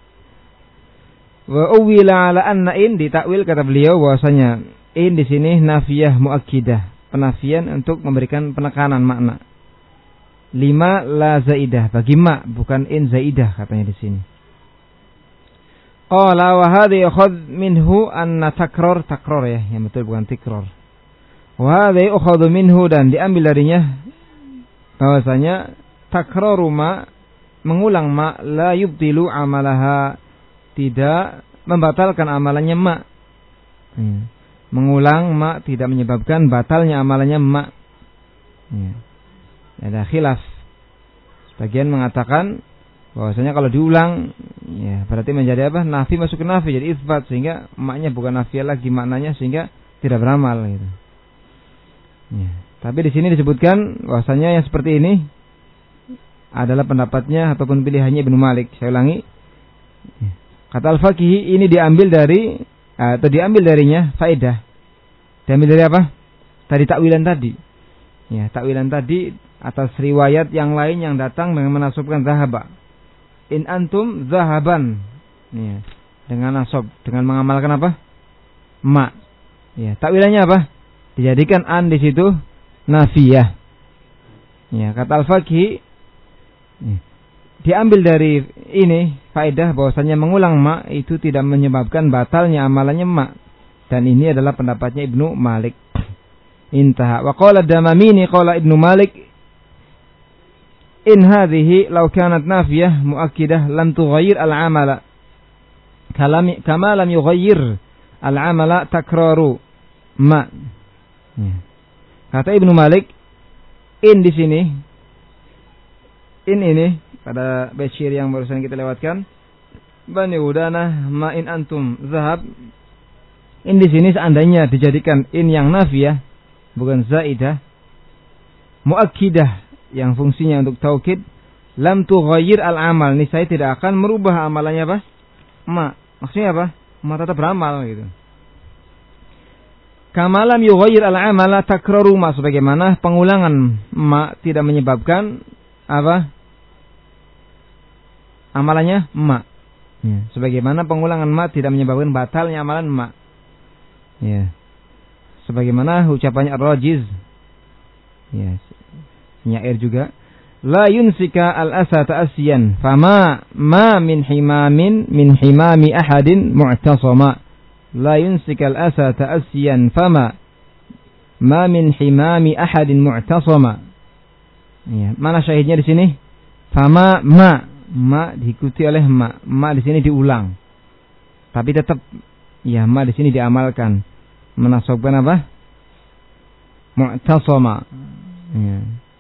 Speaker 2: Wa uwila ala anna in, ditakwil kata beliau bahwasanya in di sini nafiyah muakkidah, penafian untuk memberikan penekanan makna. Lima la zaidah, bagi ma bukan in zaidah katanya di sini. Qala wa hadhi akhadh minhu anna takror, takror ya, yang betul bukan tikror. Wa hadhi akhadh minhu, dan diambil darinya bahwasanya takraru ma, mengulang ma, la yubtilu amalaha, tidak membatalkan amalannya ma. Hmm. Mengulang ma tidak menyebabkan batalnya amalannya ma. Hmm. Ada khilaf. Sebagian mengatakan bahwasanya kalau diulang ya berarti menjadi apa? Nafi masuk ke nafi, jadi isbat, sehingga maknya bukan nafi lagi maknanya, sehingga tidak beramal gitu. Ya. Tapi di sini disebutkan bahwasanya yang seperti ini adalah pendapatnya ataupun pilihannya Ibnu Malik. Saya ulangi. Ya. Kata Al-Fakihi ini diambil dari atau diambil darinya faedah. Diambil dari apa? Tadi takwilan tadi. Ya, takwilan tadi atas riwayat yang lain yang datang dengan menasabkan zahaba. In antum zahaban. Ya, dengan nasab, dengan mengamalkan apa? Ma. Ya, takwilannya apa? Dijadikan an di situ nafiyah. Ya, kata Al-Fakihi ya, diambil dari ini faedah bahwasanya mengulang ma itu tidak menyebabkan batalnya amalannya ma, dan ini adalah pendapatnya Ibnu Malik. Intaha. Wa qala Damamini qala Ibnu Malik in hadhihi law kanat nafiyah muakkidah lam tughayyir al-amala kalami kama lam yughayyir al-amala takraru ma. Ya. Kata Ibnu Malik, in di sini, in ini pada bashir yang barusan kita lewatkan, Bani Ghudanah ma in antum zahab. In di sini seandainya dijadikan in yang nafiyah bukan zaidah, muakkidah yang fungsinya untuk taukid, lam tughayyir al-amal, nih saya tidak akan merubah amalannya apa? Ma. Maksudnya apa? Ma tetap beramal gitu. Kamalam yughayyir al-amala takraru ma, sebagaimana pengulangan ma tidak menyebabkan apa? Amalannya ma. Ya. Sebagaimana pengulangan ma tidak menyebabkan batalnya amalan ma. Ya. Sebagaimana ucapannya Ar-Rajiz. Ya. Nyair juga. La yunsika al-asa ta'asiyan fama ma min himamin min himami ahadin mu'tasama. La yunsikal asa ta'asiyan fama ma min himami ahadin mu'tasama. Ya, mana syahidnya di sini? Fama ma, ma diikuti oleh ma, ma di sini diulang. Tapi tetap ya ma di sini diamalkan. Menasabkan apa? Mu'tasama. Ya.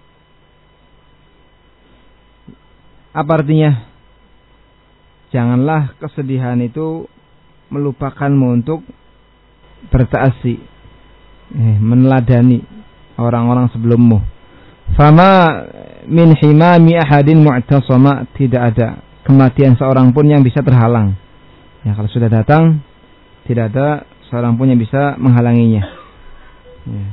Speaker 2: Apa artinya? Janganlah kesedihan itu melupakanmu untuk bertaasi. eh, meneladani orang-orang sebelummu. Fama min himami ahadin mu'tasama, tidak ada kematian seorang pun yang bisa terhalang. Ya, kalau sudah datang, tidak ada seorang pun yang bisa menghalanginya. Ya.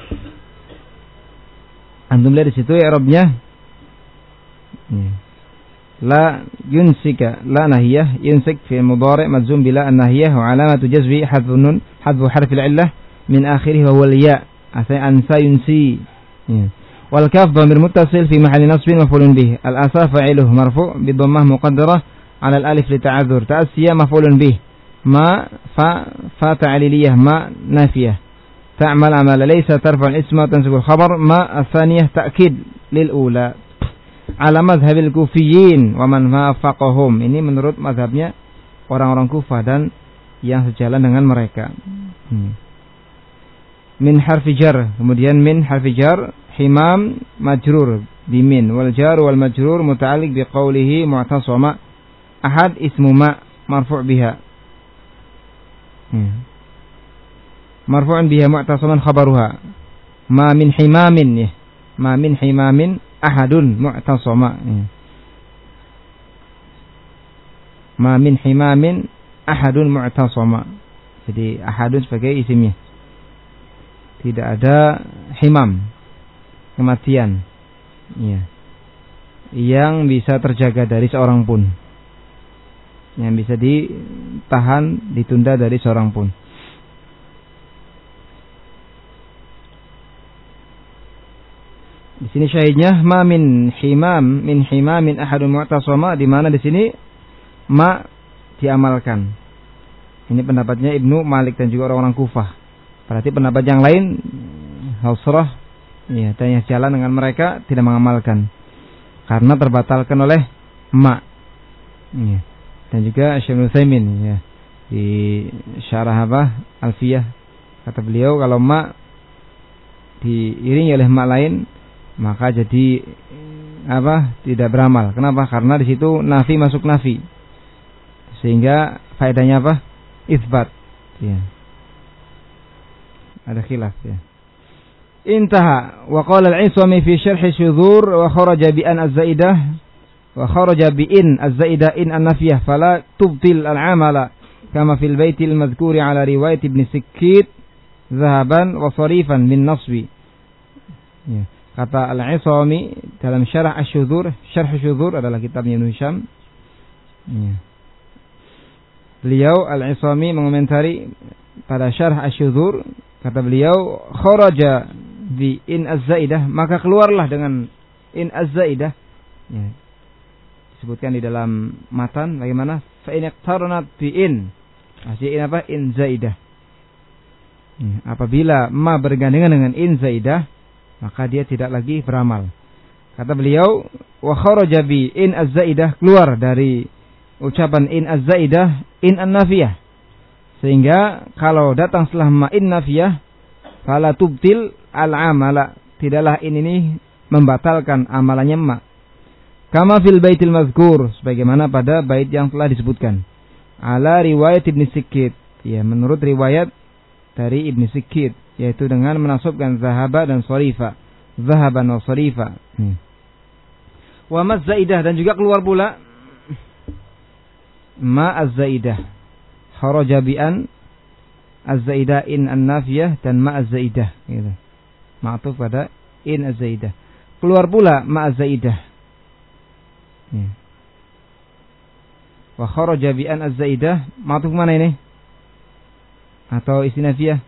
Speaker 2: Antum lihat di situ ya Arabnya. Ya. La yunsika, la nahiyah, yunsik fi mudhari' majzum bila an-nahiyah wa alamatu jazmi hadfu nun, hadfu harf al-'illah min akhirih wa huwa al-ya. Asai ansa yunsi. Ya. Wal kaf dhamir muttasil fi mahalli nasbin maf'ulun bih. Al-asa fa'iluhu marfu' bi dhammah muqaddarah 'ala al-alif li ta'adzur. Ta'siya maf'ulun bih. Ma fa fa ta'liliyah ma nafiyah. Ta'mal amala laysa tarfa al-isma tansibul khabar ma athaniyah ta'kid lil ula. Ala madhhabil kufiyin wa man wafaqahum. Ini menurut mazhabnya orang-orang Kufah dan yang sejalan dengan mereka. Hmm. Min harfi jar, kemudian min harfi jar, himam majrur bimin, wal jar wal majrur muta'alliq bi qawlihi mu'tasama, ahad ismu ma marfu' biha. Hmm. Marfu'un biha mu'tasaman khabaruha. Ma min himamin ya. Ma min himamin ahadun mu'tasama. Ma min himamin ahadun mu'tasama. Jadi ahadun sebagai isimnya. Tidak ada himam, kematian, ya, yang bisa terjaga dari seorang pun, yang bisa ditahan, ditunda dari seorang pun. Di sini syahidnya ma min himam min himamin ahadun mu'tasama, di mana di sini ma diamalkan. Ini pendapatnya Ibnu Malik dan juga orang-orang Kufah. Berarti pendapat yang lain Hausrah ya, dan yang jalan dengan mereka tidak mengamalkan karena terbatalkan oleh ma. Ya. Dan juga Syekh Utsaimin ya, di syarah apa Alfiyah kata beliau kalau ma diiringi oleh ma lain maka jadi apa tidak beramal. Kenapa? Karena di situ nafi masuk nafi, sehingga faedahnya apa? Itsbat. Ya. Ada khilaf ya. Intaha wa qala al-'Iswami fi syarh syudhur wa kharaja bi an az-zaidah wa kharaja bi in az-zaidah in an-nafiyah fala tubtil al-'amala kama fil baitil madhkuri ala riwayat Ibn Sikkit dhahaban wa sarifan min nasbi. Ya. Kata Al-'Iswami dalam syarah asy-syudhur, syarh syudhur adalah kitabnya Ibnu Hisham. Ya. Beliau Al-'Iswami mengomentari pada syarh asy-syudhur, kata beliau kharaja bi in az-zaidah, maka keluarlah dengan in az-zaidah. Ya. Disebutkan di dalam matan bagaimana fa in iqtaranat bi in. Masih in apa? In zaidah. Ya. Apabila ma bergandengan dengan in zaidah, maka dia tidak lagi beramal. Kata beliau wa kharaja bi in az-zaidah, keluar dari ucapan in az-zaidah in an-nafiyah. Sehingga kalau datang setelah ma in nafiyah fala tubtil al-amala, tidaklah in ini membatalkan amalannya ma. Kama fil baitil mazkur, sebagaimana pada bait yang telah disebutkan. Ala riwayat Ibn Sikkit, ya menurut riwayat dari Ibn Sikkit, yaitu dengan menasabkan zahaba dan sharifa, zahaban wa sharifa. Hmm. Wa ma zaidah, dan juga keluar pula ma az-zaidah. Kharaja bi an az-zaidah in an-nafiyah dan ma az-zaidah gitu. Ma'tuf pada in az-zaidah. Keluar pula ma az-zaidah. Ya. Wa kharaja bi an az-zaidah, ma'tuf mana ini? Atau istinafiyah?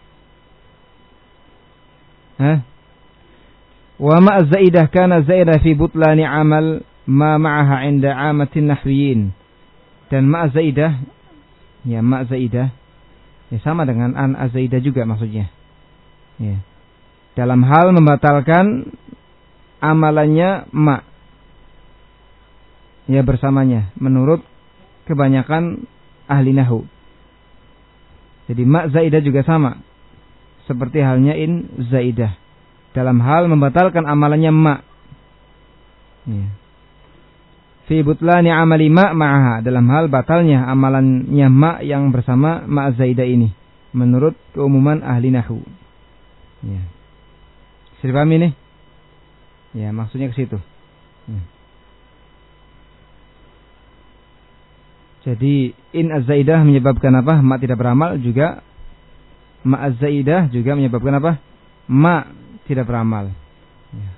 Speaker 2: Hah? Wa ma az-zaidah kana zaidah fi butlani amal ma ma'aha 'inda 'amatin nahwiyin. Dan ma az-zaidah, ya ma zaidah, ya sama dengan an azaidah juga maksudnya. Ya. Dalam hal membatalkan amalannya ma, ya bersamanya menurut kebanyakan ahli nahwu. Jadi ma zaidah juga sama seperti halnya in zaidah dalam hal membatalkan amalannya ma. Ya. Fi butlani amali ma ma'aha, dalam hal batalnya amalannya ma yang bersama ma zaidah ini menurut keumuman ahli nahwu. Ya. Bisa dipahami nih? Ya, maksudnya ke situ. Ya. Jadi in az-zaidah menyebabkan apa? Ma tidak beramal, juga ma az-zaidah juga menyebabkan apa? Ma tidak beramal. Ya.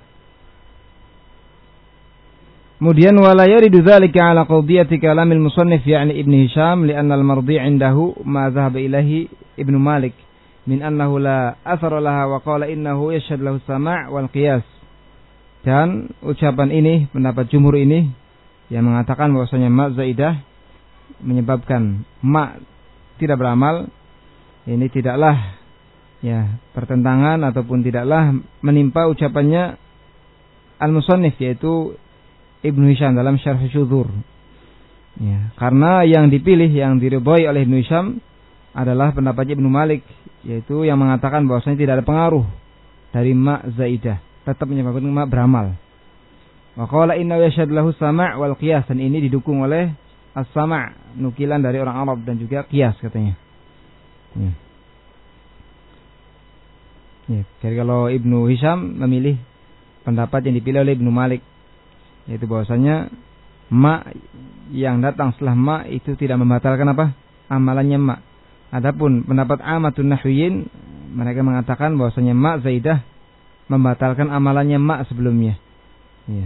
Speaker 2: Kemudian wala yaridu dzalika ala qadiyati kalamil musannif ya'ni Ibnu Hisham li'anna al-mardi 'indahu ma dhahaba ilaihi Ibnu Malik min annahu la athara laha wa qala innahu yashhad lahu sama' wal qiyas. Dan ucapan ini, pendapat jumhur ini yang mengatakan bahwasanya ma zaidah menyebabkan ma tidak beramal, ini tidaklah ya pertentangan ataupun tidaklah menimpa ucapannya al-musannif yaitu Ibnu Hisham dalam Syarh Syudzur. Ya, karena yang dipilih, yang diridhoi oleh Ibnu Hisham adalah pendapat Ibnu Malik, yaitu yang mengatakan bahwasanya tidak ada pengaruh dari ma zaidah, tetap menyebabkan ma beramal. Wa qala inna yashhad lahu sama' wal qiyas, dan ini didukung oleh as-sama', nukilan dari orang Arab, dan juga qiyas katanya. Ya. Ya, jadi kalau Ibnu Hisham memilih pendapat yang dipilih oleh Ibnu Malik, yaitu bahwasanya ma yang datang setelah ma itu tidak membatalkan apa? Amalannya ma. Adapun pendapat amatun nahwiyin, mereka mengatakan bahwasanya ma zaidah membatalkan amalannya ma sebelumnya. Ya.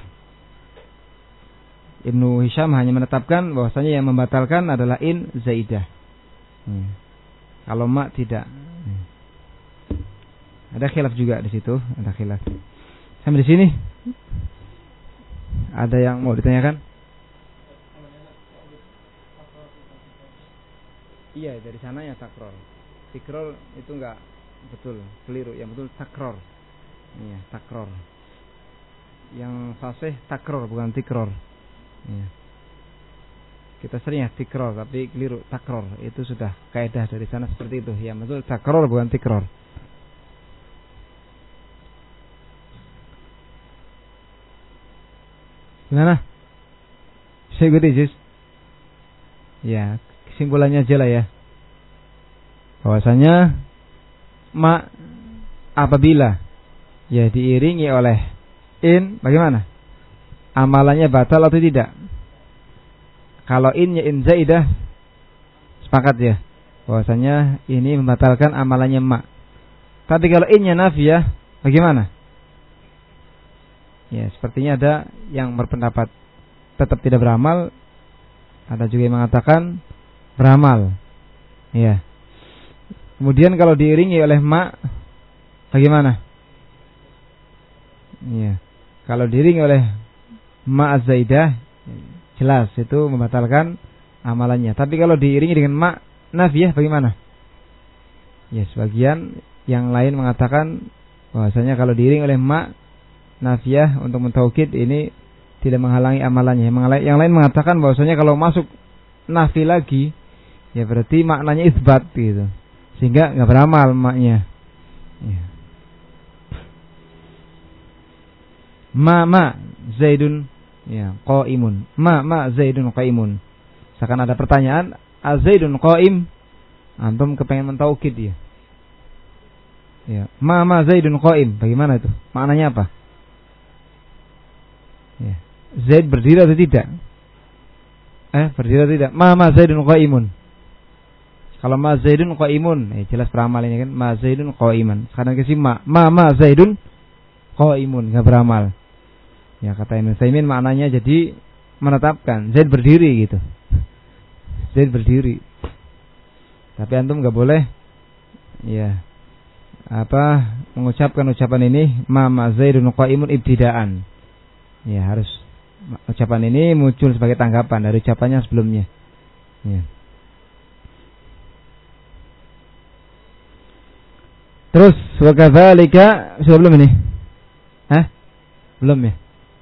Speaker 2: Ibnu Hisham hanya menetapkan bahwasanya yang membatalkan adalah in zaidah. Ya. Kalau ma tidak. Ya. Ada khilaf juga di situ, ada khilaf. Sampai di sini. Ada yang mau ditanyakan? Iya, dari sana ya takror. Tikror itu enggak betul, keliru. Yang betul takror. Iya, takror. Yang fasih takror bukan tikror. Iya. Kita sering ya tikror, tapi keliru takror. Itu sudah kaidah dari sana seperti itu. Yang betul takror bukan tikror. Gimana? Saya ikuti, Jis. Ya, kesimpulannya aja lah ya. Bahwasanya ma apabila ya diiringi oleh in, bagaimana? Amalannya batal atau tidak? Kalau innya in zaidah, sepakat ya. Bahwasanya ini membatalkan amalannya ma. Tapi kalau innya nafiyah, bagaimana? Ya, sepertinya ada yang berpendapat tetap tidak beramal, ada juga yang mengatakan beramal. Ya. Kemudian kalau diiringi oleh ma, bagaimana? Ya. Kalau diiringi oleh ma az-zaidah, jelas itu membatalkan amalannya. Tapi kalau diiringi dengan ma nafiyah, bagaimana? Ya, sebagian yang lain mengatakan bahwasanya kalau diiringi oleh ma nafiyah untuk mentaukid ini tidak menghalangi amalannya. Yang lain mengatakan bahwasanya kalau masuk nafi lagi, ya berarti maknanya isbat gitu, sehingga nggak beramal maknya. Ya. Ma ma Zaidun ya qaimun. Ma ma Zaidun qaimun. Seakan ada pertanyaan, az-Zaidun qaim? Antum kepengen mentaukid dia. Ya. Ma ma Zaidun qaim. Bagaimana itu? Maknanya apa? Ya. Zaid berdiri atau tidak? Eh, berdiri atau tidak? Ma ma Zaidun qaimun. Kalau ma Zaidun qaimun, eh jelas beramal ini kan. Ma Zaidun qaiman. Sekarang kasih ma. Ma ma Zaidun qaimun, enggak beramal. Ya, kata Ibnu Utsaimin maknanya jadi menetapkan Zaid berdiri gitu. Zaid berdiri. Tapi antum enggak boleh ya apa mengucapkan ucapan ini ma ma Zaidun qaimun ibtidaan. Ya, harus ucapan ini muncul sebagai tanggapan dari ucapannya sebelumnya. Ya. Terus wa kadzalika, sudah belum ini? Hah? Belum ya?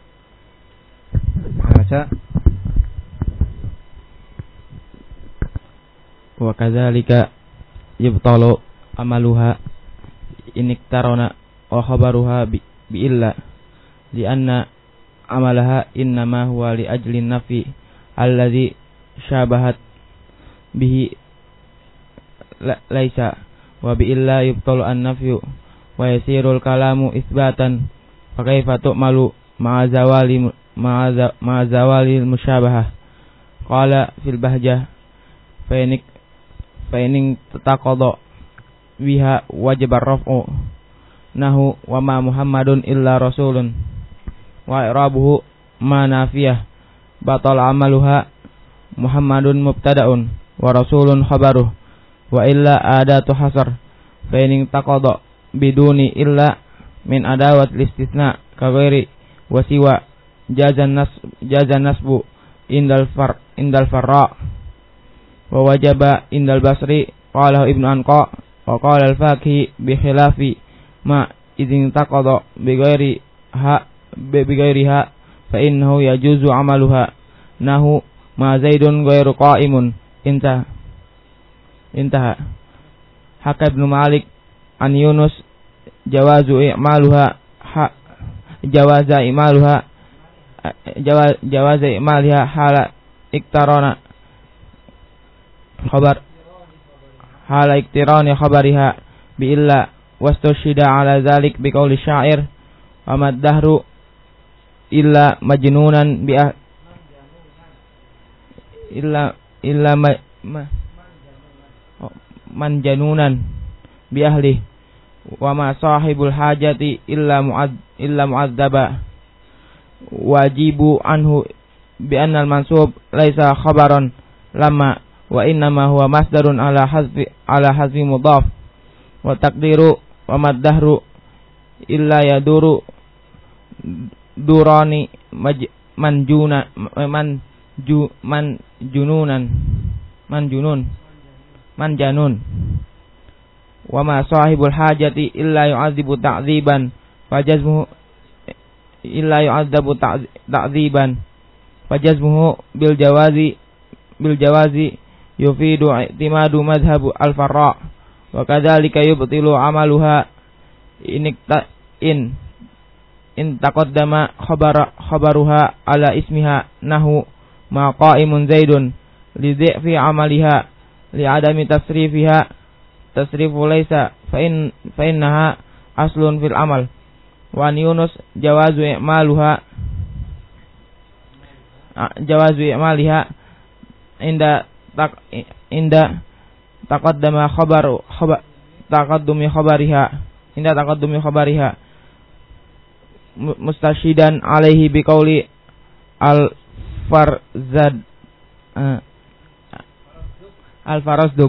Speaker 2: Baca.
Speaker 1: Wa kadzalika yubtalu amaluha in iktarana wa khabaruha bi illa li anna amalaha innama huwa li ajli nafi alladhi syabahat bihi la, laisa wa bi illa yubtalu an-nafyu
Speaker 3: wa yasirul kalamu isbatan fa kaifa tu'malu ma'a zawali ma'a zawali musyabahah. Qala fil bahjah fa inik fa ining taqadha biha wajib ar-raf'u nahu wa ma Muhammadun illa rasulun wa i'rabuhu ma nafiyah batal amaluha Muhammadun mubtada'un wa rasulun khabaruh wa illa adatu hasar fa ining taqadha biduni illa min adawat listisna ka ghairi wa siwa jazan nas jazan nasbu indal far indal farra wa wajaba indal basri qala ibnu anqa wa qala al-faqih bi khilafi ma idzin taqadha bi ghairi ha bi ghairi ha fa innahu yajuzu amaluha nahu ma zaidun ghairu qa'imun inta intaha. Haka Ibnu Malik an Yunus jawazu i'maluha ha jawaza i'maluha jawaz jawaza i'maliha hala iktarana khabar hala iktirani khabariha bi illa wastushida ala zalik bi qauli syair wa madahru illa majnunan bi illa illa ma, ma, man janunan bi ahli wa ma sahibul hajati illa mu'ad illa mu'adzaba wajibu anhu bi anna al mansub laisa khabaran lama wa innama huwa masdarun ala hazfi ala hazfi mudhaf wa taqdiru wa madahru illa yaduru durani maj, manjuna man ju man jununan man junun man janun wa ma sahibul hajati illa yu'adzibu ta'dziban fajazmuhu illa yu'adzabu ta'dziban fajazmuhu bil jawazi bil jawazi yufidu i'timadu madhhabu al-farra wa kadzalika yubtilu amaluha in in in taqaddama khabara khabaruha ala ismiha nahu ma qa'imun zaidun li dhi'fi amaliha li adami tasrifiha tasrifu laysa fa in fa innaha aslun fil amal wa Yunus jawazu i'maluha jawazu i'maliha inda tak inda taqaddama khabaru khabar taqaddumi khabariha inda taqaddumi khabariha mustashidan alaihi biqauli al farzad uh, al farazduk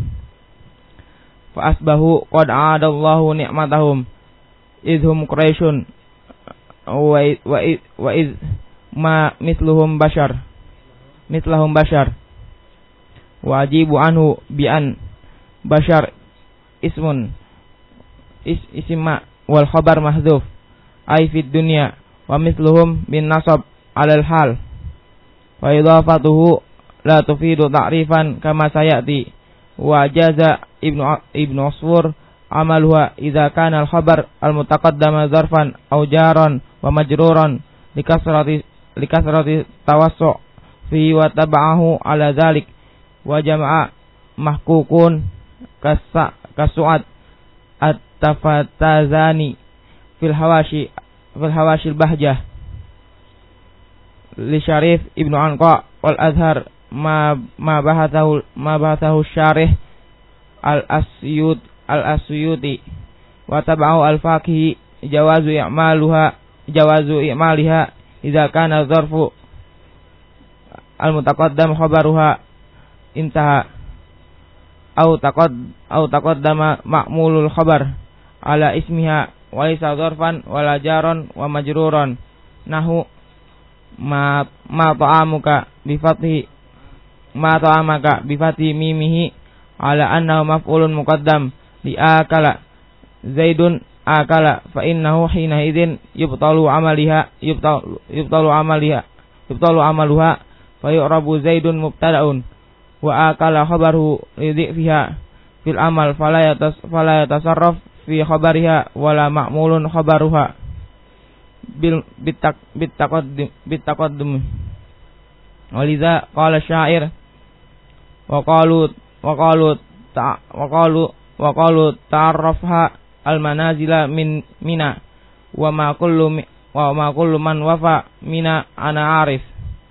Speaker 3: fa asbahu qad aadallahu ni'matahum idhum quraisyun wa wa wa iz ma mithluhum bashar mithlahum bashar wajibu anhu bi an bashar ismun is isma wal khabar mahdhuf ay fid dunya wa mithluhum bin nasab alal hal wa idafatuhu la tufidu ta'rifan kama sayati wa jaza ibnu ibnu Asfur amaluha idza kana al khabar al mutaqaddama zarfan aw jaran wa majruran likasrati likasrati tawassu fi wa tab'ahu ala dhalik wa jama'a mahkukun kasa kasuat at-tafatazani fil hawashi fil hawashil bahjah li Syarif Ibnu Anqa wal Azhar ma ma bahathahu ma bahathahu syarih al asyud al asyuti wa tab'ahu al faqih jawazu i'maluha jawazu i'maliha idza kana dzarfu al mutaqaddam khabaruha intaha au taqad au taqaddama ma'mulul khabar ala ismiha wa laysa dzarfan wala jaran wa majruran nahu ma ma ta'amuka bi fathi ma ta'amaka bi fathi mimihi ala annahu maf'ulun muqaddam li akala zaidun akala fa innahu hina idzin yubtalu amaliha yubtalu yubtalu amaliha yubtalu amaluha fa yu'rabu zaidun mubtada'un wa akala khabaruhu lidhi fiha fil amal fala yatas fala yatasarraf fi khabariha wala ma'mulun khabaruha bil bitak bitaqaddim bitaqaddum waliza qala syair wa qalu wa qalu ta wa qalu wa qalu ta'arrafha al-manazila min mina wa ma kullu wa ma kullu man wafa mina ana arif.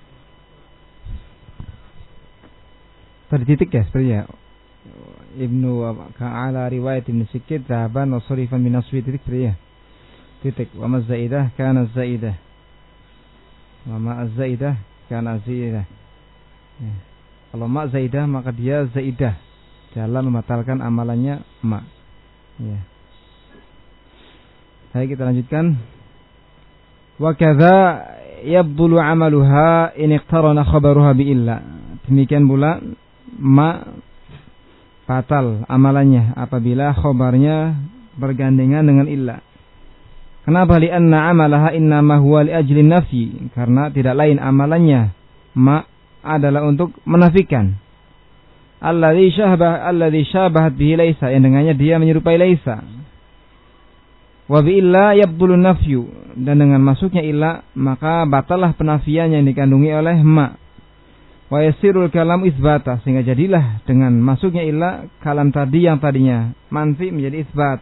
Speaker 2: Pada titik ya sebenarnya Ibnu Ka'ala riwayat Ibnu Sikit zahaban wa sarifan min aswi titik sebenarnya titik wa ma zaidah kana zaidah wa ma zaidah kana zaidah ya. Kalau ma zaidah maka dia zaidah dalam membatalkan amalannya ma ya. Baik, kita lanjutkan. Wa kadza yabdulu amaluha in iqtarana khabaruha bi illa. Demikian pula ma batal amalannya apabila khabarnya bergandengan dengan illa. Kenapa? Li'anna amalaha innama huwa li ajli nafyi, karena tidak lain amalannya ma adalah untuk menafikan. Alladzi syabah alladzi syabahat bihi laisa, yang dengannya dia menyerupai laisa. Wa bi illa yabdulu nafyu, dan dengan masuknya illa maka batalah penafian yang dikandungi oleh ma. Wa yasirul kalam isbata, sehingga jadilah dengan masuknya illa kalam tadi yang tadinya manfi menjadi isbat.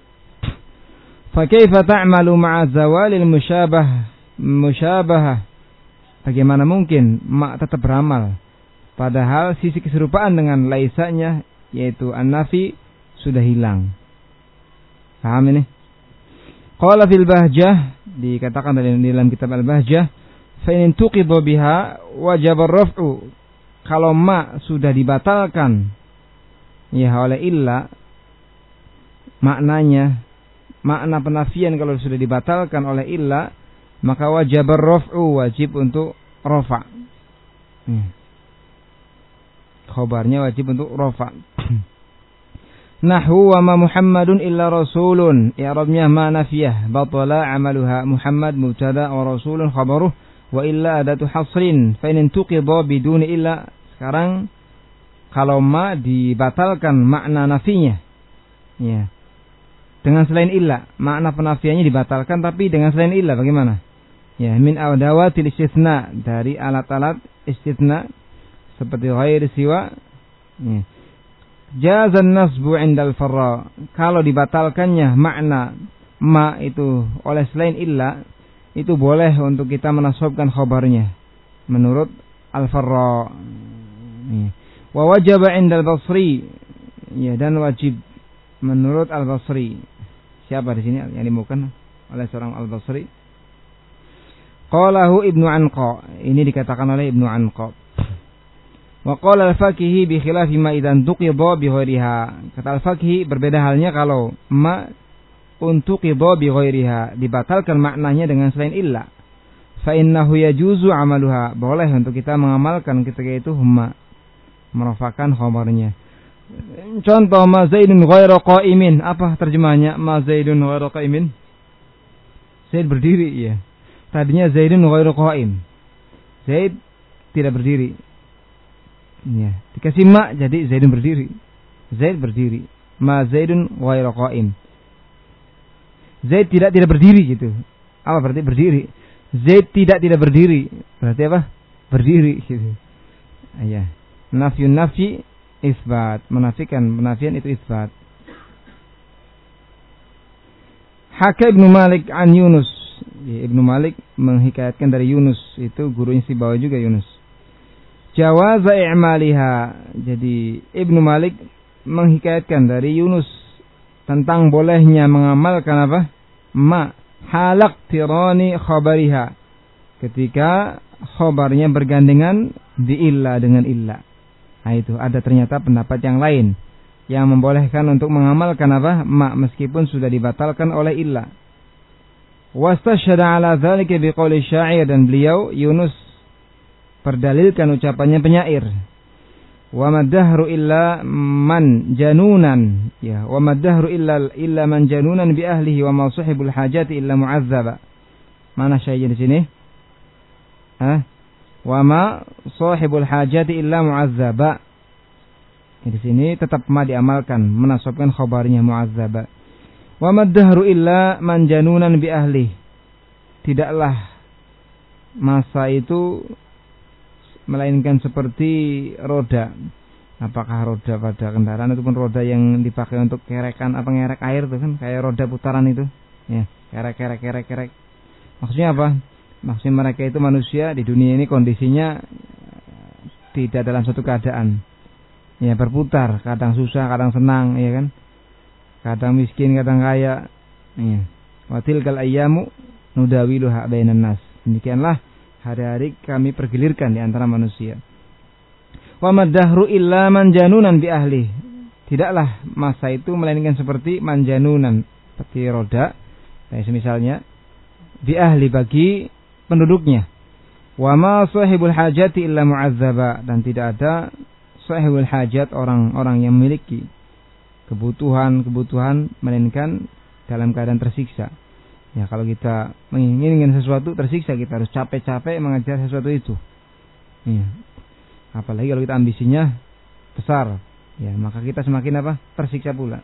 Speaker 2: Fa kaifa ta'malu ma'a zawalil musyabah musyabahah? Bagaimana mungkin ma tetap beramal padahal sisi keserupaan dengan laisanya yaitu an-nafi sudah hilang. Paham ini? Qala fil bahjah, dikatakan dalam kitab al-bahjah, fa in tuqidha biha wajib ar-raf'u. Kalau ma sudah dibatalkan ya oleh illa, maknanya makna penafian kalau sudah dibatalkan oleh illa maka wajib ar-raf'u, wajib untuk rafa. Hmm. Khabarnya wajib untuk rafa. Nahwu wa ma Muhammadun illa rasulun, i'rabnya ma nafiyah, batala amaluha. Muhammad mubtada wa rasulun khabaruh, wa illa adatu hasrin, fa in tuqidha biduni illa. Sekarang kalau ma dibatalkan makna nafinya ya dengan selain illa, makna penafiannya dibatalkan tapi dengan selain illa bagaimana? Ya, min adawatil istitsna, dari alat-alat istitsna seperti ghairi siwa. Ya. Jazan nasbu indal farra, kalau dibatalkannya makna ma itu oleh selain illa, itu boleh untuk kita menasabkan khabarnya menurut al-farra. Ya. Wa wajaba indal basri, ya, dan wajib menurut al-basri. Siapa di sini yang dimukan oleh seorang al-basri? Qalahu Ibnu Anqa, ini dikatakan oleh Ibnu Anqa. Wa qala al-Fakihi bi khilafi ma idan tuqidha bi ghairiha. Kata al-Fakihi berbeda halnya kalau ma untuqidha bi ghairiha, dibatalkan maknanya dengan selain illa. Fa innahu yajuzu amaluha, boleh untuk kita mengamalkan ketika itu ma merafakan khabarnya. Contoh ma Zaidun ghairu qa'imin, apa terjemahnya ma Zaidun ghairu qa'imin? Zaid berdiri, ya. Tadinya Zaidun ghairu qa'im, Zaid tidak berdiri. Ya, dikasih ma jadi Zaidun berdiri. Zaid berdiri. Ma Zaidun ghairu qa'im. Zaid tidak tidak berdiri gitu. Apa berarti berdiri? Zaid tidak tidak berdiri. Berarti apa? Berdiri gitu. Ya. Nafyun nafyi isbat, menafikan penafian itu isbat. Haka Ibnu Malik an Yunus. Ya, Ibnu Malik menghikayatkan dari Yunus, itu gurunya si bawah juga Yunus. Jawaza i'maliha. Jadi Ibnu Malik menghikayatkan dari Yunus tentang bolehnya mengamalkan apa? Ma halaq tirani khabariha, ketika khabarnya bergandengan di illa dengan illa. Nah itu ada ternyata pendapat yang lain yang membolehkan untuk mengamalkan apa? Ma meskipun sudah dibatalkan oleh illa. Wastasyhada ala dzalika biqauli syair, dan beliau Yunus berdalilkan ucapannya penyair. Wa madahru illa man janunan, ya, wa madahru illa illa man janunan bi ahlihi wa ma sahibul hajati illa mu'azzaba. Mana syair di sini? Hah? Wa ma sahibul hajati illa mu'azzaba. Di sini tetap ma diamalkan, menasabkan khabarnya mu'azzaba. Wa madahru illa man janunan bi ahlihi. Tidaklah masa itu melainkan seperti roda Apakah roda pada kendaraan ataupun roda yang dipakai untuk kerekan apa ngerek air tuh kan, kayak roda putaran itu. Ya, kerek kerek kerek kerek. Maksudnya apa? Maksudnya mereka itu manusia di dunia ini kondisinya tidak dalam satu keadaan. Ya, berputar, kadang susah, kadang senang, ya kan? Kadang miskin, kadang kaya. Ya. Wa tilkal ayyamu nudawiluha bainan nas. Demikianlah hari-hari kami pergilirkan di antara manusia. Wa madahru illa manjanunan bi ahli. Tidaklah masa itu melainkan seperti manjanunan, seperti roda, kayak misalnya bi ahli bagi penduduknya. Wa ma sahibul hajati illa mu'azzaba, dan tidak ada sahibul hajat, orang-orang yang memiliki kebutuhan-kebutuhan melainkan dalam keadaan tersiksa. Ya, kalau kita menginginkan sesuatu tersiksa, kita harus capek-capek mengejar sesuatu itu. Ya. Apalagi kalau kita ambisinya besar, ya maka kita semakin apa? Tersiksa pula.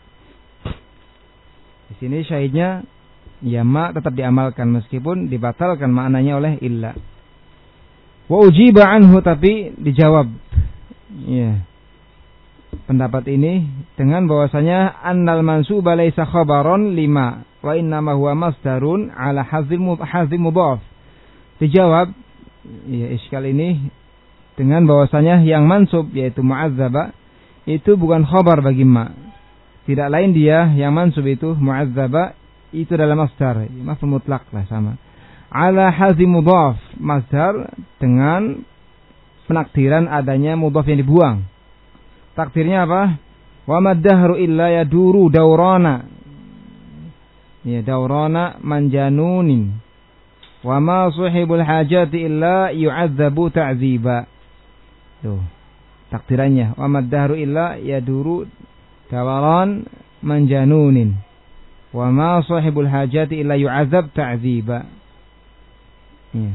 Speaker 2: Di sini syahidnya ya ma tetap diamalkan meskipun dibatalkan maknanya oleh illa. Wa ujiba anhu, tapi dijawab. Ya. Pendapat ini dengan bahwasanya annal mansuba laisa khabaron lima wa innama huwa masdarun ala hazim hazim mudhaf. Dijawab ya iskal ini dengan bahwasanya yang mansub yaitu mu'azzaba itu bukan khabar bagi ma. Tidak lain dia yang mansub itu mu'azzaba itu dalam masdar, maf'ul mutlaq lah sama. Ala hazim mudhaf, masdar dengan penakdiran adanya mudhaf yang dibuang. Takdirnya apa? Wa madahru illa yaduru daurana. Ya, daurana manjanunin. Wa ma suhibul hajati illa yu'adzabu ta'ziba. Tuh, takdirannya. Wa madahru illa yaduru dauran manjanunin. Wa ma suhibul hajati illa yu'adzab ta'ziba. Ya.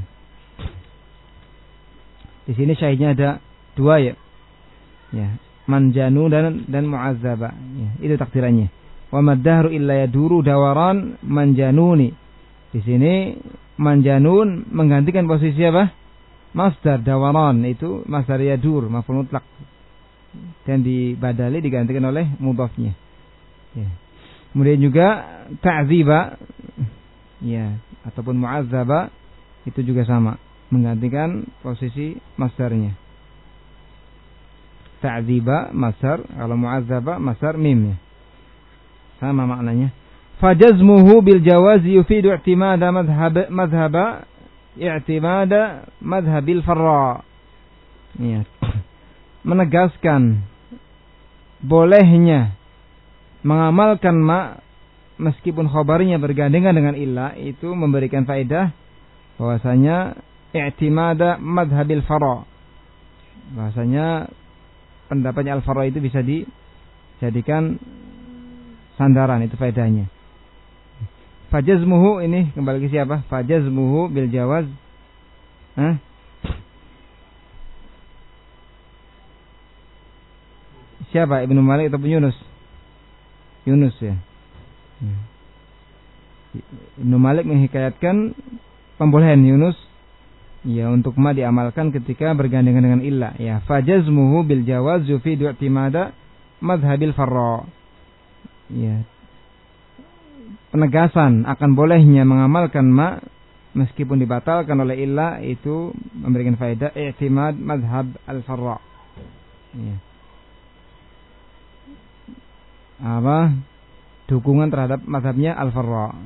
Speaker 2: Di sini syahidnya ada dua ya. Ya. Manjanu dan dan mu'azzaba. Ya, itu takdirannya. Wa madahru illa yaduru dawaran manjanuni. Di sini manjanun menggantikan posisi apa? Masdar dawaran, itu masdar yadur, maf'ul mutlaq. Dan dibadali digantikan oleh mudhafnya. Ya. Kemudian juga ta'ziba ya ataupun mu'azzaba itu juga sama, menggantikan posisi masdarnya. Ta'ziba masdar, kalau mu'azzaba masdar mim ya. Sama maknanya. Fajazmuhu bil jawazi yufidu i'timada madhhab madhhaba i'timada madhhabil farra. Ya. Menegaskan bolehnya mengamalkan ma meskipun khabarnya bergandengan dengan illa, itu memberikan faedah bahwasanya i'timada madhhabil farra. Bahwasanya pendapatnya Al-Farra itu bisa dijadikan sandaran, itu faedahnya. Fajazmuhu ini kembali ke siapa? Fajazmuhu bil jawaz. Hah? Siapa? Ibnu Malik atau Yunus? Yunus ya. Ibnu Malik menghikayatkan pembolehan Yunus ya untuk ma diamalkan ketika bergandengan dengan illa. Ya, fajazmuhu bil jawaz yufidu i'timada madhhabil farra. Ya. Penegasan akan bolehnya mengamalkan ma meskipun dibatalkan oleh illa itu memberikan faedah i'timad madhhab al-farra. Ya. Apa? Dukungan terhadap mazhabnya al-farra.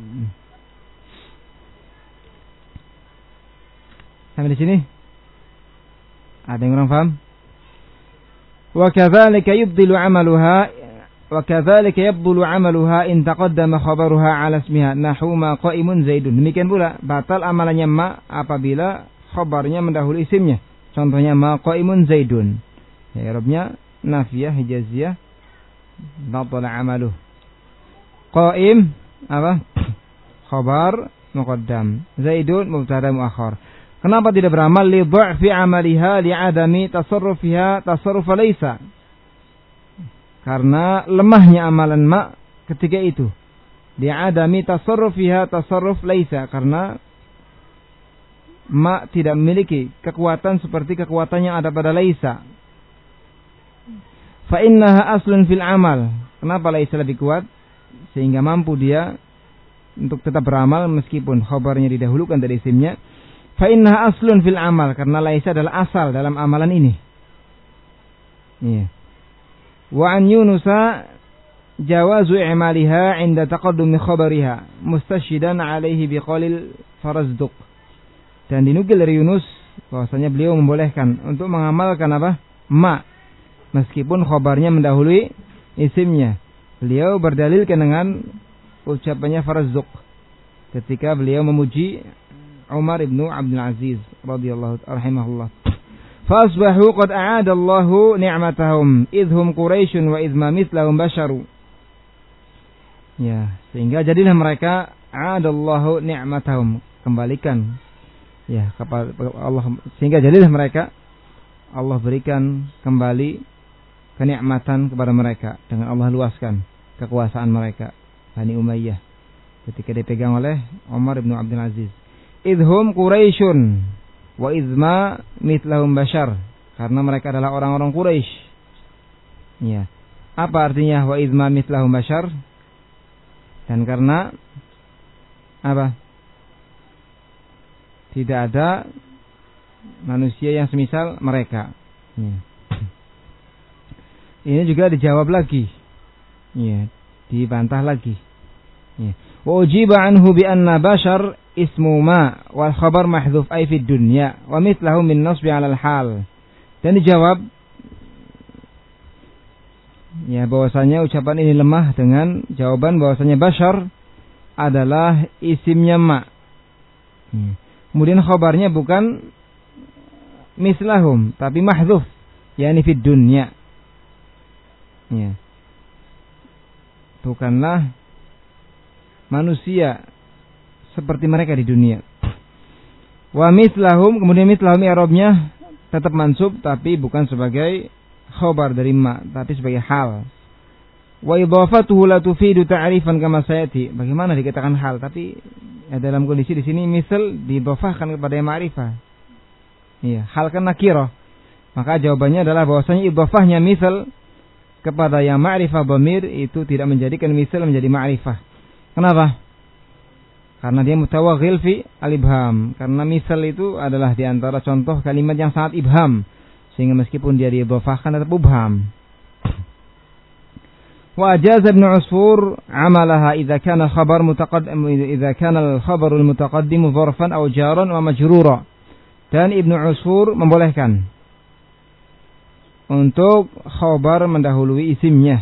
Speaker 2: Sampai di sini ada yang kurang paham? Wa kadzalika yubdilu 'amaluha wa kadzalika yabdulu 'amaluha in taqaddama khabaruha 'ala ismiha nahu ma qa'imun zaidun. Demikian pula batal amalannya ma apabila khabarnya mendahului isimnya. Contohnya ma qa'imun zaidun. Ya, i'rabnya nafiyah hijaziyah batala 'amaluh. Qa'im apa? Khabar muqaddam. Zaidun mubtada muakhar. Kenapa tidak beramal? Li dha'fi 'amaliha li 'adami tasarrufiha tasarruf laysa. Karena lemahnya amalan ma ketika itu. Li 'adami tasarrufiha tasarruf laysa, karena ma tidak memiliki kekuatan seperti kekuatan yang ada pada laysa. Fa innaha aslun fil amal. Kenapa laisa lebih kuat? Sehingga mampu dia untuk tetap beramal meskipun khabarnya didahulukan dari isimnya. Fa innaha aslun fil amal, karena laisa adalah asal dalam amalan ini. Iya. Wa an Yunusa jawazu i'maliha 'inda taqaddumi khabariha mustashidan 'alaihi biqaulil farazduq. Dan dinukil dari Yunus bahwasanya beliau membolehkan untuk mengamalkan apa? Ma, meskipun khabarnya mendahului isimnya. Beliau berdalilkan dengan ucapannya Farazzuq ketika beliau memuji Umar ibnu Abdul Aziz radhiyallahu rahimahullah. Fasbahu qad a'ada Allahu ni'matahum idhum Quraisyun wa idma mithlahum basharu. Ya, sehingga jadilah mereka a'adallahu ni'matahum, kembalikan ya kepada Allah, sehingga jadilah mereka Allah berikan kembali kenikmatan kepada mereka dengan Allah luaskan kekuasaan mereka Bani Umayyah ketika dipegang oleh Umar bin Abdul Aziz. Idhum Quraisyun wa idma mithlahum bashar, karena mereka adalah orang-orang Quraisy. Ya. Apa artinya wa idma mithlahum bashar? Dan karena apa? Tidak ada manusia yang semisal mereka. Ya. Ini juga dijawab lagi. Ya, dibantah lagi. Ya. Wa ujiba anhu bi anna bashar ismu ma wal khabar mahdhuf ay fid dunya wa mithluhu min nasbi 'ala al hal. Dan dijawab ya bahwasanya ucapan ini lemah dengan jawaban bahwasanya bashar adalah isimnya ma. Ya. Kemudian khabarnya bukan mislahum tapi mahdhuf yakni fid dunya. Ya. Bukanlah manusia seperti mereka di dunia. Wa mislahum, kemudian mislahum i'rabnya tetap mansub tapi bukan sebagai khabar dari ma tapi sebagai hal. Wa idhafatuhu la tufidu ta'rifan kama sayati. Bagaimana dikatakan hal tapi ya, dalam kondisi di sini misal didhafahkan kepada yang ma'rifah. Iya, hal kan nakirah. Maka jawabannya adalah bahwasanya idhafahnya misal kepada yang ma'rifah dhamir itu tidak menjadikan misal menjadi ma'rifah. Kenapa? Karena dia mutawaghil fi al-ibham. Karena misal itu adalah di antara contoh kalimat yang sangat ibham, sehingga meskipun dia diidhafahkan tetap ibham. Wa ajaz Ibnu Usfur 'amalaha idza kana al-khabar mutaqaddim idza kana al-khabar al-mutaqaddim dharfan aw jaran wa majrura. Dan Ibnu Usfur membolehkan untuk khabar mendahului isimnya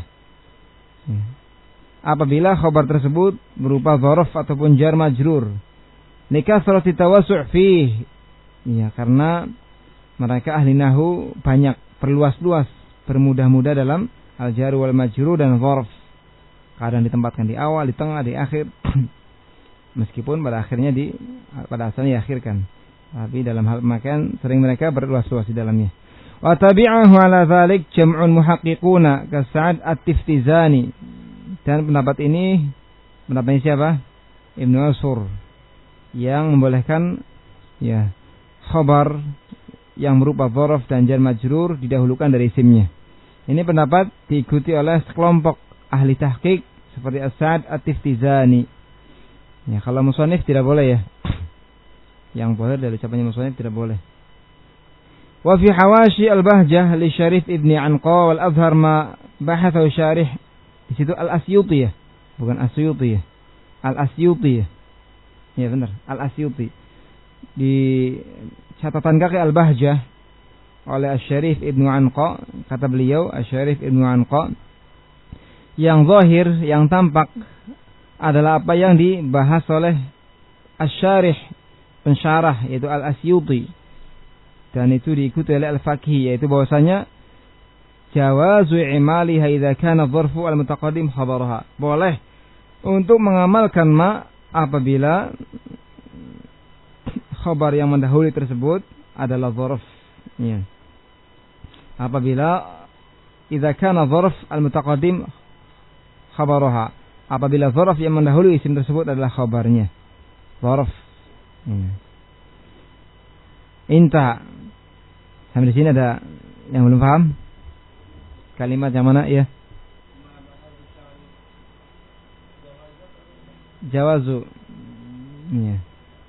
Speaker 2: apabila khabar tersebut berupa dzaraf ataupun jar majrur likasrati tawassu' fihi, ya karena mereka ahli nahwu banyak perluas-luas bermudah-mudah dalam al-jar wal majrur dan dzaraf, kadang ditempatkan di awal, di tengah, di akhir meskipun pada akhirnya di pada asalnya diakhirkan, tapi dalam hal pemakaian sering mereka berluas-luas di dalamnya. Wa tabi'ahu ala dzalik jam'un muhaqqiquna ka Sa'ad at-Tiftizani. Dan pendapat ini pendapatnya siapa? Ibnu Usfur yang membolehkan ya khabar yang berupa dzaraf dan jar majrur didahulukan dari isimnya. Ini pendapat diikuti oleh sekelompok ahli tahqiq seperti As-Sa'ad at-Tiftizani. Ya, kalau musannif tidak boleh ya. Yang boleh dari ucapannya musannif tidak boleh. Wa fi hawashi al-Bahjah li Syarif Ibni Anqa wal Azhar ma bahathu syarih. Di situ Al-Asyuti ya, bukan Asyuti ya. Al-Asyuti ya. Ya benar, Al-Asyuti. Di catatan kaki Al-Bahjah oleh Asy-Syarif Ibnu Anqa, kata beliau Asy-Syarif Ibnu Anqa, yang zahir, yang tampak adalah apa yang dibahas oleh Asy-Syarih pensyarah yaitu Al-Asyuti. Dan itu diikuti oleh Al-Faqih, yaitu bahwasanya jawazu i'maliha idza kana dzarfu al-mutaqaddim khabaraha. Boleh untuk mengamalkan ma apabila khabar yang mendahului tersebut adalah dzarf. Ya. Apabila idza kana dzarf al-mutaqaddim khabaraha. Apabila dzarf yang mendahului isim tersebut adalah khabarnya. Dzarf. Ya. Inta. Sampai di sini ada yang belum paham? Kalimat yang mana ya? Jawazu. Ya.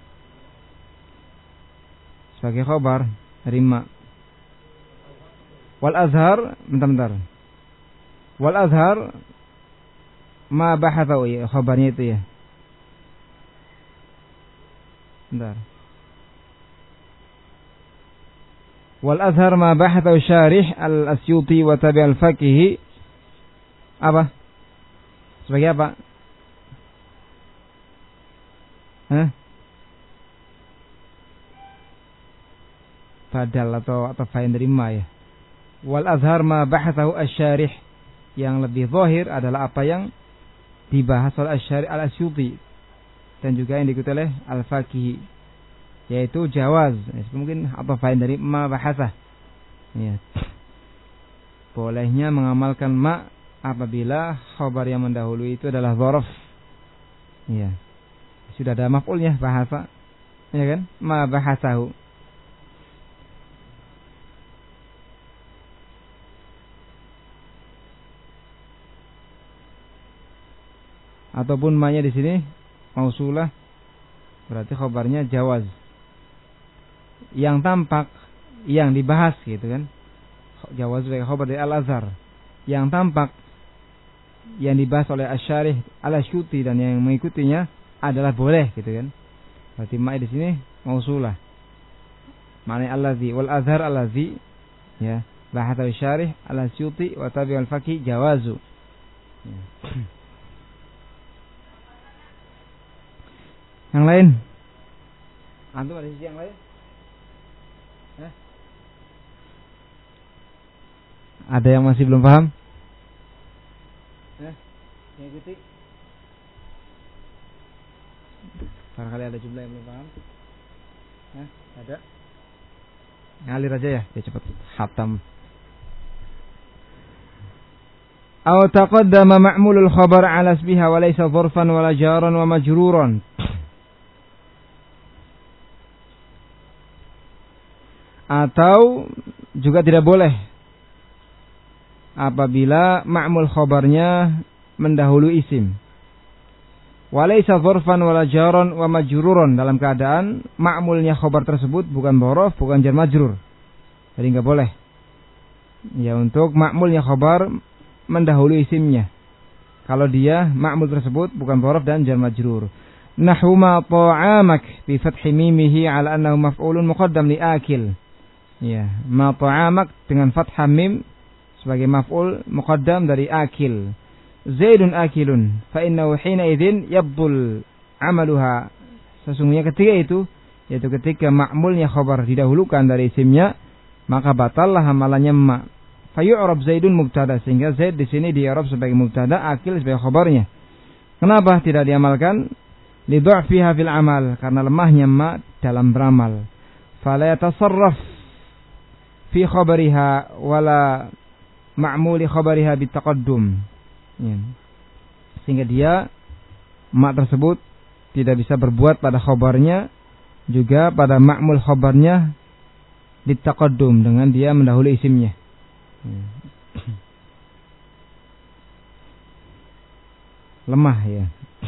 Speaker 2: Sebagai khabar dari ma. Wal azhar, bentar-bentar. Wal azhar ma bahatha, ya, khabarnya itu ya. Bentar. Wal azhar ma bahatha syarih al-Asyuti wa tabi al-Faqihi. Apa? Sebagai apa? Hah? Badal atau atau fa'il dari ma ya. Wal azhar ma bahathahu asy-syarih, yang lebih zahir adalah apa yang dibahas oleh asy-syarih al-Asyuti dan juga yang diikuti oleh al-Faqihi, yaitu jawaz. Mungkin apa fa'il dari ma bahathah. Ya. Bolehnya mengamalkan ma apabila khabar yang mendahului itu adalah dzaraf. Ya. Sudah ada maf'ulnya bahasa. Ya kan? Ma bahathahu. Ataupun ma-nya di sini mausulah, berarti khabarnya jawaz. Yang tampak, yang dibahas gitu kan. Jawaz sebagai khabar dari al-azhar. Yang tampak, yang dibahas oleh asy-syarih al-Asyuti dan yang mengikutinya adalah boleh gitu kan. Berarti ma di sini mausulah. Maknanya allazi wal azhar allazi, ya, bahatha asy-syarih al-Asyuti wa tabi al-Faqih jawazu. Ya. Yang lain? Antum ada sisi yang lain? Hah? Ada yang masih belum paham? Hah? Yang ikuti? Barangkali ada jumlah yang belum paham? Hah? Ada? Ngalir aja ya, ya cepat khatam. Aw taqaddama ma'mulul khabar 'ala isbiha wa laysa dzarfan wala jaran wa majruran. Atau juga tidak boleh apabila ma'mul khabarnya mendahului isim. Walaysa dzarfan wala jaran wa majruran, dalam keadaan ma'mulnya khabar tersebut bukan dzaraf, bukan jar majrur. Jadi enggak boleh. Ya, untuk ma'mulnya khabar mendahului isimnya. Kalau dia ma'mul tersebut bukan dzaraf dan jar majrur. Nahwu ma ta'amak bi fathi mimihi 'ala annahu maf'ulun muqaddam li akil. Ya, ma ta'amak dengan fathah mim sebagai maf'ul muqaddam dari akil. Zaidun akilun fa innahu hina idzin yabdul amaluha. Sesungguhnya ketika itu, yaitu ketika ma'mulnya khabar didahulukan dari isimnya, maka batallah amalannya ma. Fa yu'rab Zaidun mubtada, sehingga Zaid di sini di i'rab sebagai mubtada, akil sebagai khabarnya. Kenapa tidak diamalkan? Li dha'fiha fil amal, karena lemahnya ma dalam beramal. Fala yatasarraf fi khabariha wala ma'muli khabariha bitaqaddum, ya. Sehingga dia ma tersebut tidak bisa berbuat pada khabarnya, juga pada ma'mul khabarnya bitaqaddum, dengan dia mendahului isimnya, ya. Lemah, ya,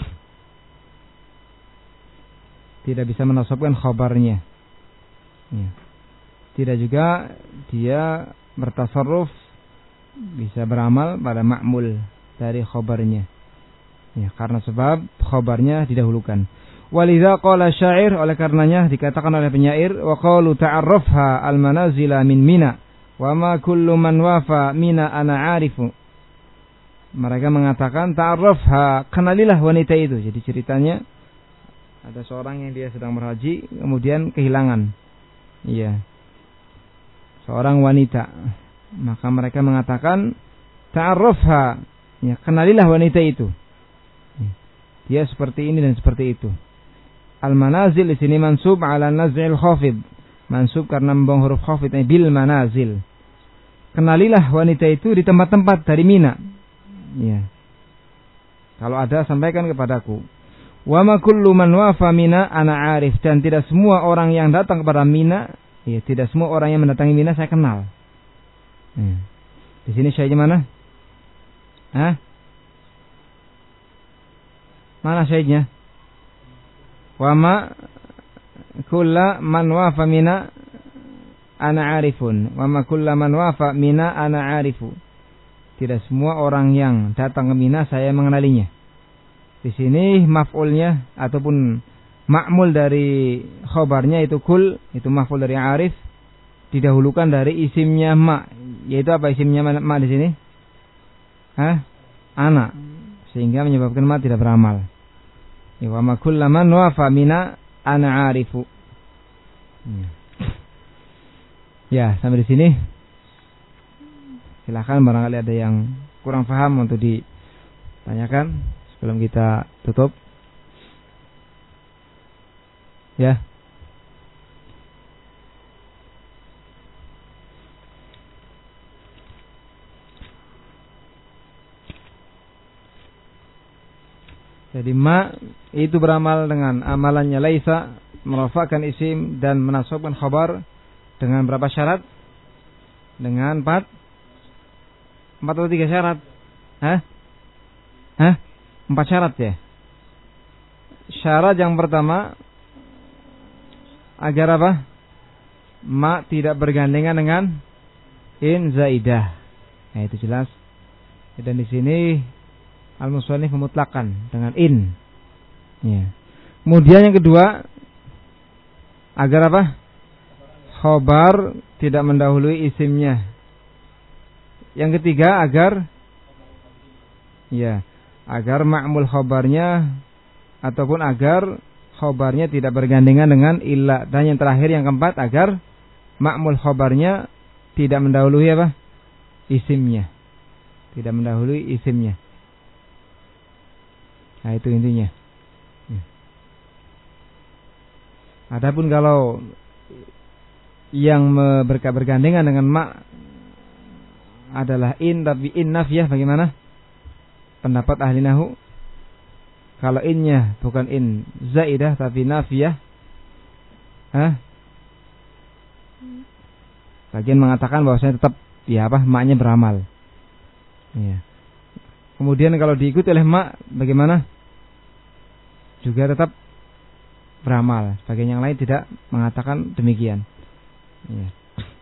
Speaker 2: tidak bisa menasabkan khabarnya, ya. Tidak juga dia bertasarruf, bisa beramal pada ma'mul dari khabarnya, ya, karena sebab khabarnya didahulukan. Walidha qala syair, oleh karenanya dikatakan oleh penyair, wa qalu ta'arrafha al-manazila min Mina wa ma kullu man wafa Mina ana arifu. Mereka mengatakan ta'arrafha, kenalilah wanita itu. Jadi ceritanya ada seorang yang dia sedang berhaji kemudian kehilangan, iya, seorang wanita. Maka mereka mengatakan ta'arrafha, ya, kenalilah wanita itu. Dia seperti ini dan seperti itu. Al-manazil di sini mansub ala naz'il khafid. Mansub karena membuang huruf khafid, bil manazil. Kenalilah wanita itu di tempat-tempat dari Mina. Ya. Kalau ada sampaikan kepadaku. Wa ma kullu man wafa Mina ana arif, dan tidak semua orang yang datang kepada Mina, ya, tidak semua orang yang mendatangi Mina saya kenal. Hmm. Di sini syahidnya mana? Hah? Mana syahidnya? Wa ma kulla man wafa mina ana arifun. Wa ma kulla man wafa mina ana arifu. Tidak semua orang yang datang ke Mina saya mengenalinya. Di sini maf'ulnya ataupun ma'mul dari khobarnya itu kul, itu maf'ul dari arif, didahulukan dari isimnya ma. Yaitu apa isimnya ma di sini? Hah? Ana. Sehingga menyebabkan ma tidak beramal. Wa ma kullaman wafa mina ana arifu. Ya, sampai di sini. Silakan barangkali ada yang kurang paham untuk ditanyakan sebelum kita tutup. Ya. Jadi ma itu beramal dengan amalannya laisa, merafa'kan isim dan menasabkan khabar dengan berapa syarat? Dengan empat Empat atau tiga syarat? Hah? Hah? Empat syarat ya? Syarat yang pertama, agar apa? Ma tidak bergandengan dengan in zaidah. Nah, itu jelas. Dan di sini al-musannif memutlakkan dengan in. Ya. Kemudian yang kedua, agar apa? Khobar tidak mendahului isimnya. Yang ketiga, agar ya, agar ma'mul khobarnya ataupun agar khobarnya tidak bergandengan dengan illa. Dan yang terakhir, yang keempat, agar ma'mul khobarnya tidak mendahului apa? Isimnya. Tidak mendahului isimnya. Nah, itu intinya. Ya. Adapun kalau yang bergandengan dengan ma adalah in tapi in nafiyah, bagaimana pendapat ahli nahu? Kalau innya bukan in zaidah tapi nafiyah, hah? Bagian mengatakan bahwasanya tetap ya apa maknya beramal. Ya. Kemudian kalau diikuti oleh ma bagaimana? Juga tetap beramal. Bagian yang lain tidak mengatakan demikian. Ya.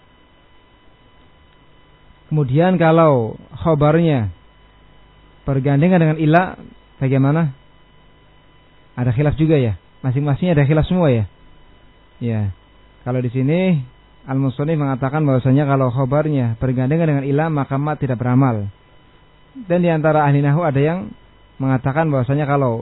Speaker 2: Kemudian kalau khobarnya bergandengan dengan ila, bagaimana? Ada khilaf juga ya. Masing-masingnya ada khilaf semua ya. Ya. Kalau di sini al-musannif mengatakan bahwasanya kalau khobarnya bergandengan dengan ila maka ma tidak beramal. Dan di antara ahli nahwu ada yang mengatakan bahwasanya kalau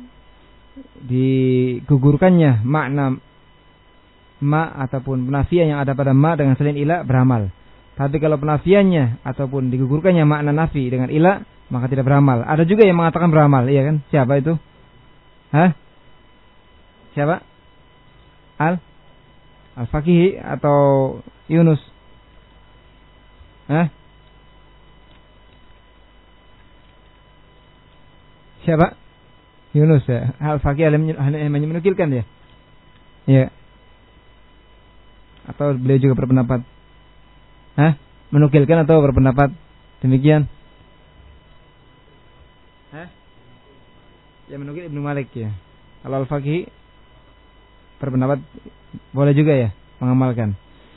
Speaker 2: digugurkannya makna ma ataupun penafian yang ada pada ma dengan selain ila beramal. Tapi kalau penafiannya ataupun digugurkannya makna nafi dengan ila, maka tidak beramal. Ada juga yang mengatakan beramal, iya kan? Siapa itu? Hah? Siapa? Al? Al-Faqihi atau Yunus? Hah? Siapa? Yunus ya. Al-Faqihi hanya menukilkan ya? Iya. Atau beliau juga berpendapat? Hah? Menukilkan atau berpendapat demikian? Hah? Ya menukil Ibnu Malik ya. Kalau Al-Faqih berpendapat boleh juga ya mengamalkan.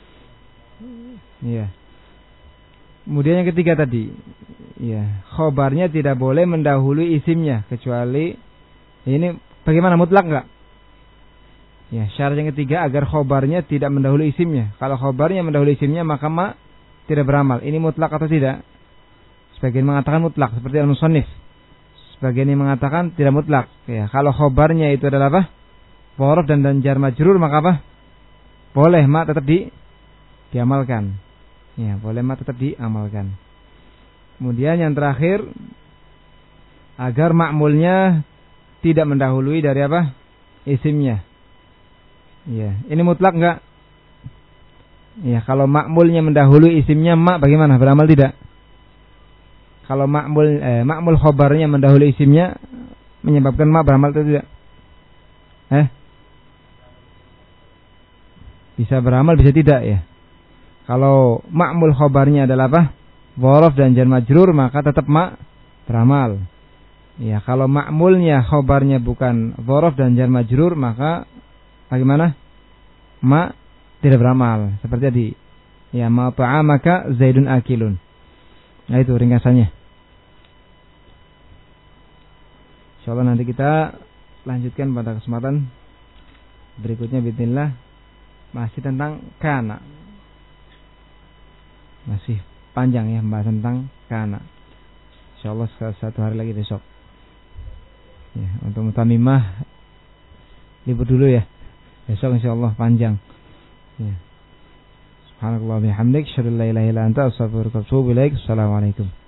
Speaker 2: Iya. Kemudian yang ketiga tadi, ya, khobarnya tidak boleh mendahului isimnya kecuali ini bagaimana mutlak enggak? Ya, syarat yang ketiga agar khobarnya tidak mendahului isimnya. Kalau khobarnya mendahului isimnya maka ma tidak beramal. Ini mutlak atau tidak? Sebagian mengatakan mutlak seperti al-musannif. Sebagian yang mengatakan tidak mutlak. Ya, kalau khobarnya itu adalah apa? Dhorof dan dan jar majrur maka apa? Boleh ma tetap di diamalkan. Ya, boleh ma tetap diamalkan. Kemudian yang terakhir agar ma'mulnya tidak mendahului dari apa? Isimnya. Ya, ini mutlak enggak? Ya, kalau ma'mulnya mendahului isimnya ma bagaimana? Beramal tidak? Kalau ma'mul eh, ma'mul khobarnya mendahului isimnya menyebabkan ma beramal atau tidak? Eh? Bisa beramal, bisa tidak ya. Kalau ma'mul khobarnya adalah apa? dhorof dan jar majrur maka tetap ma beramal. Ya, kalau ma'mulnya khobarnya bukan dhorof dan jar majrur maka bagaimana? Ma tidak beramal. Seperti tadi. Ya, ma ta'amaka Zaidun akilun. Nah itu ringkasannya. Insyaallah nanti kita lanjutkan pada kesempatan berikutnya bismillah, masih tentang kana. Masih panjang ya bahas tentang kana. Insyaallah satu hari lagi besok. Ya, untuk mutamimah libur dulu ya. Besok insyaallah panjang. Ya. Subhanallah bihamdik, syadallah ilaha illa anta, astaghfiruka wa atubu ilaik. Assalamualaikum.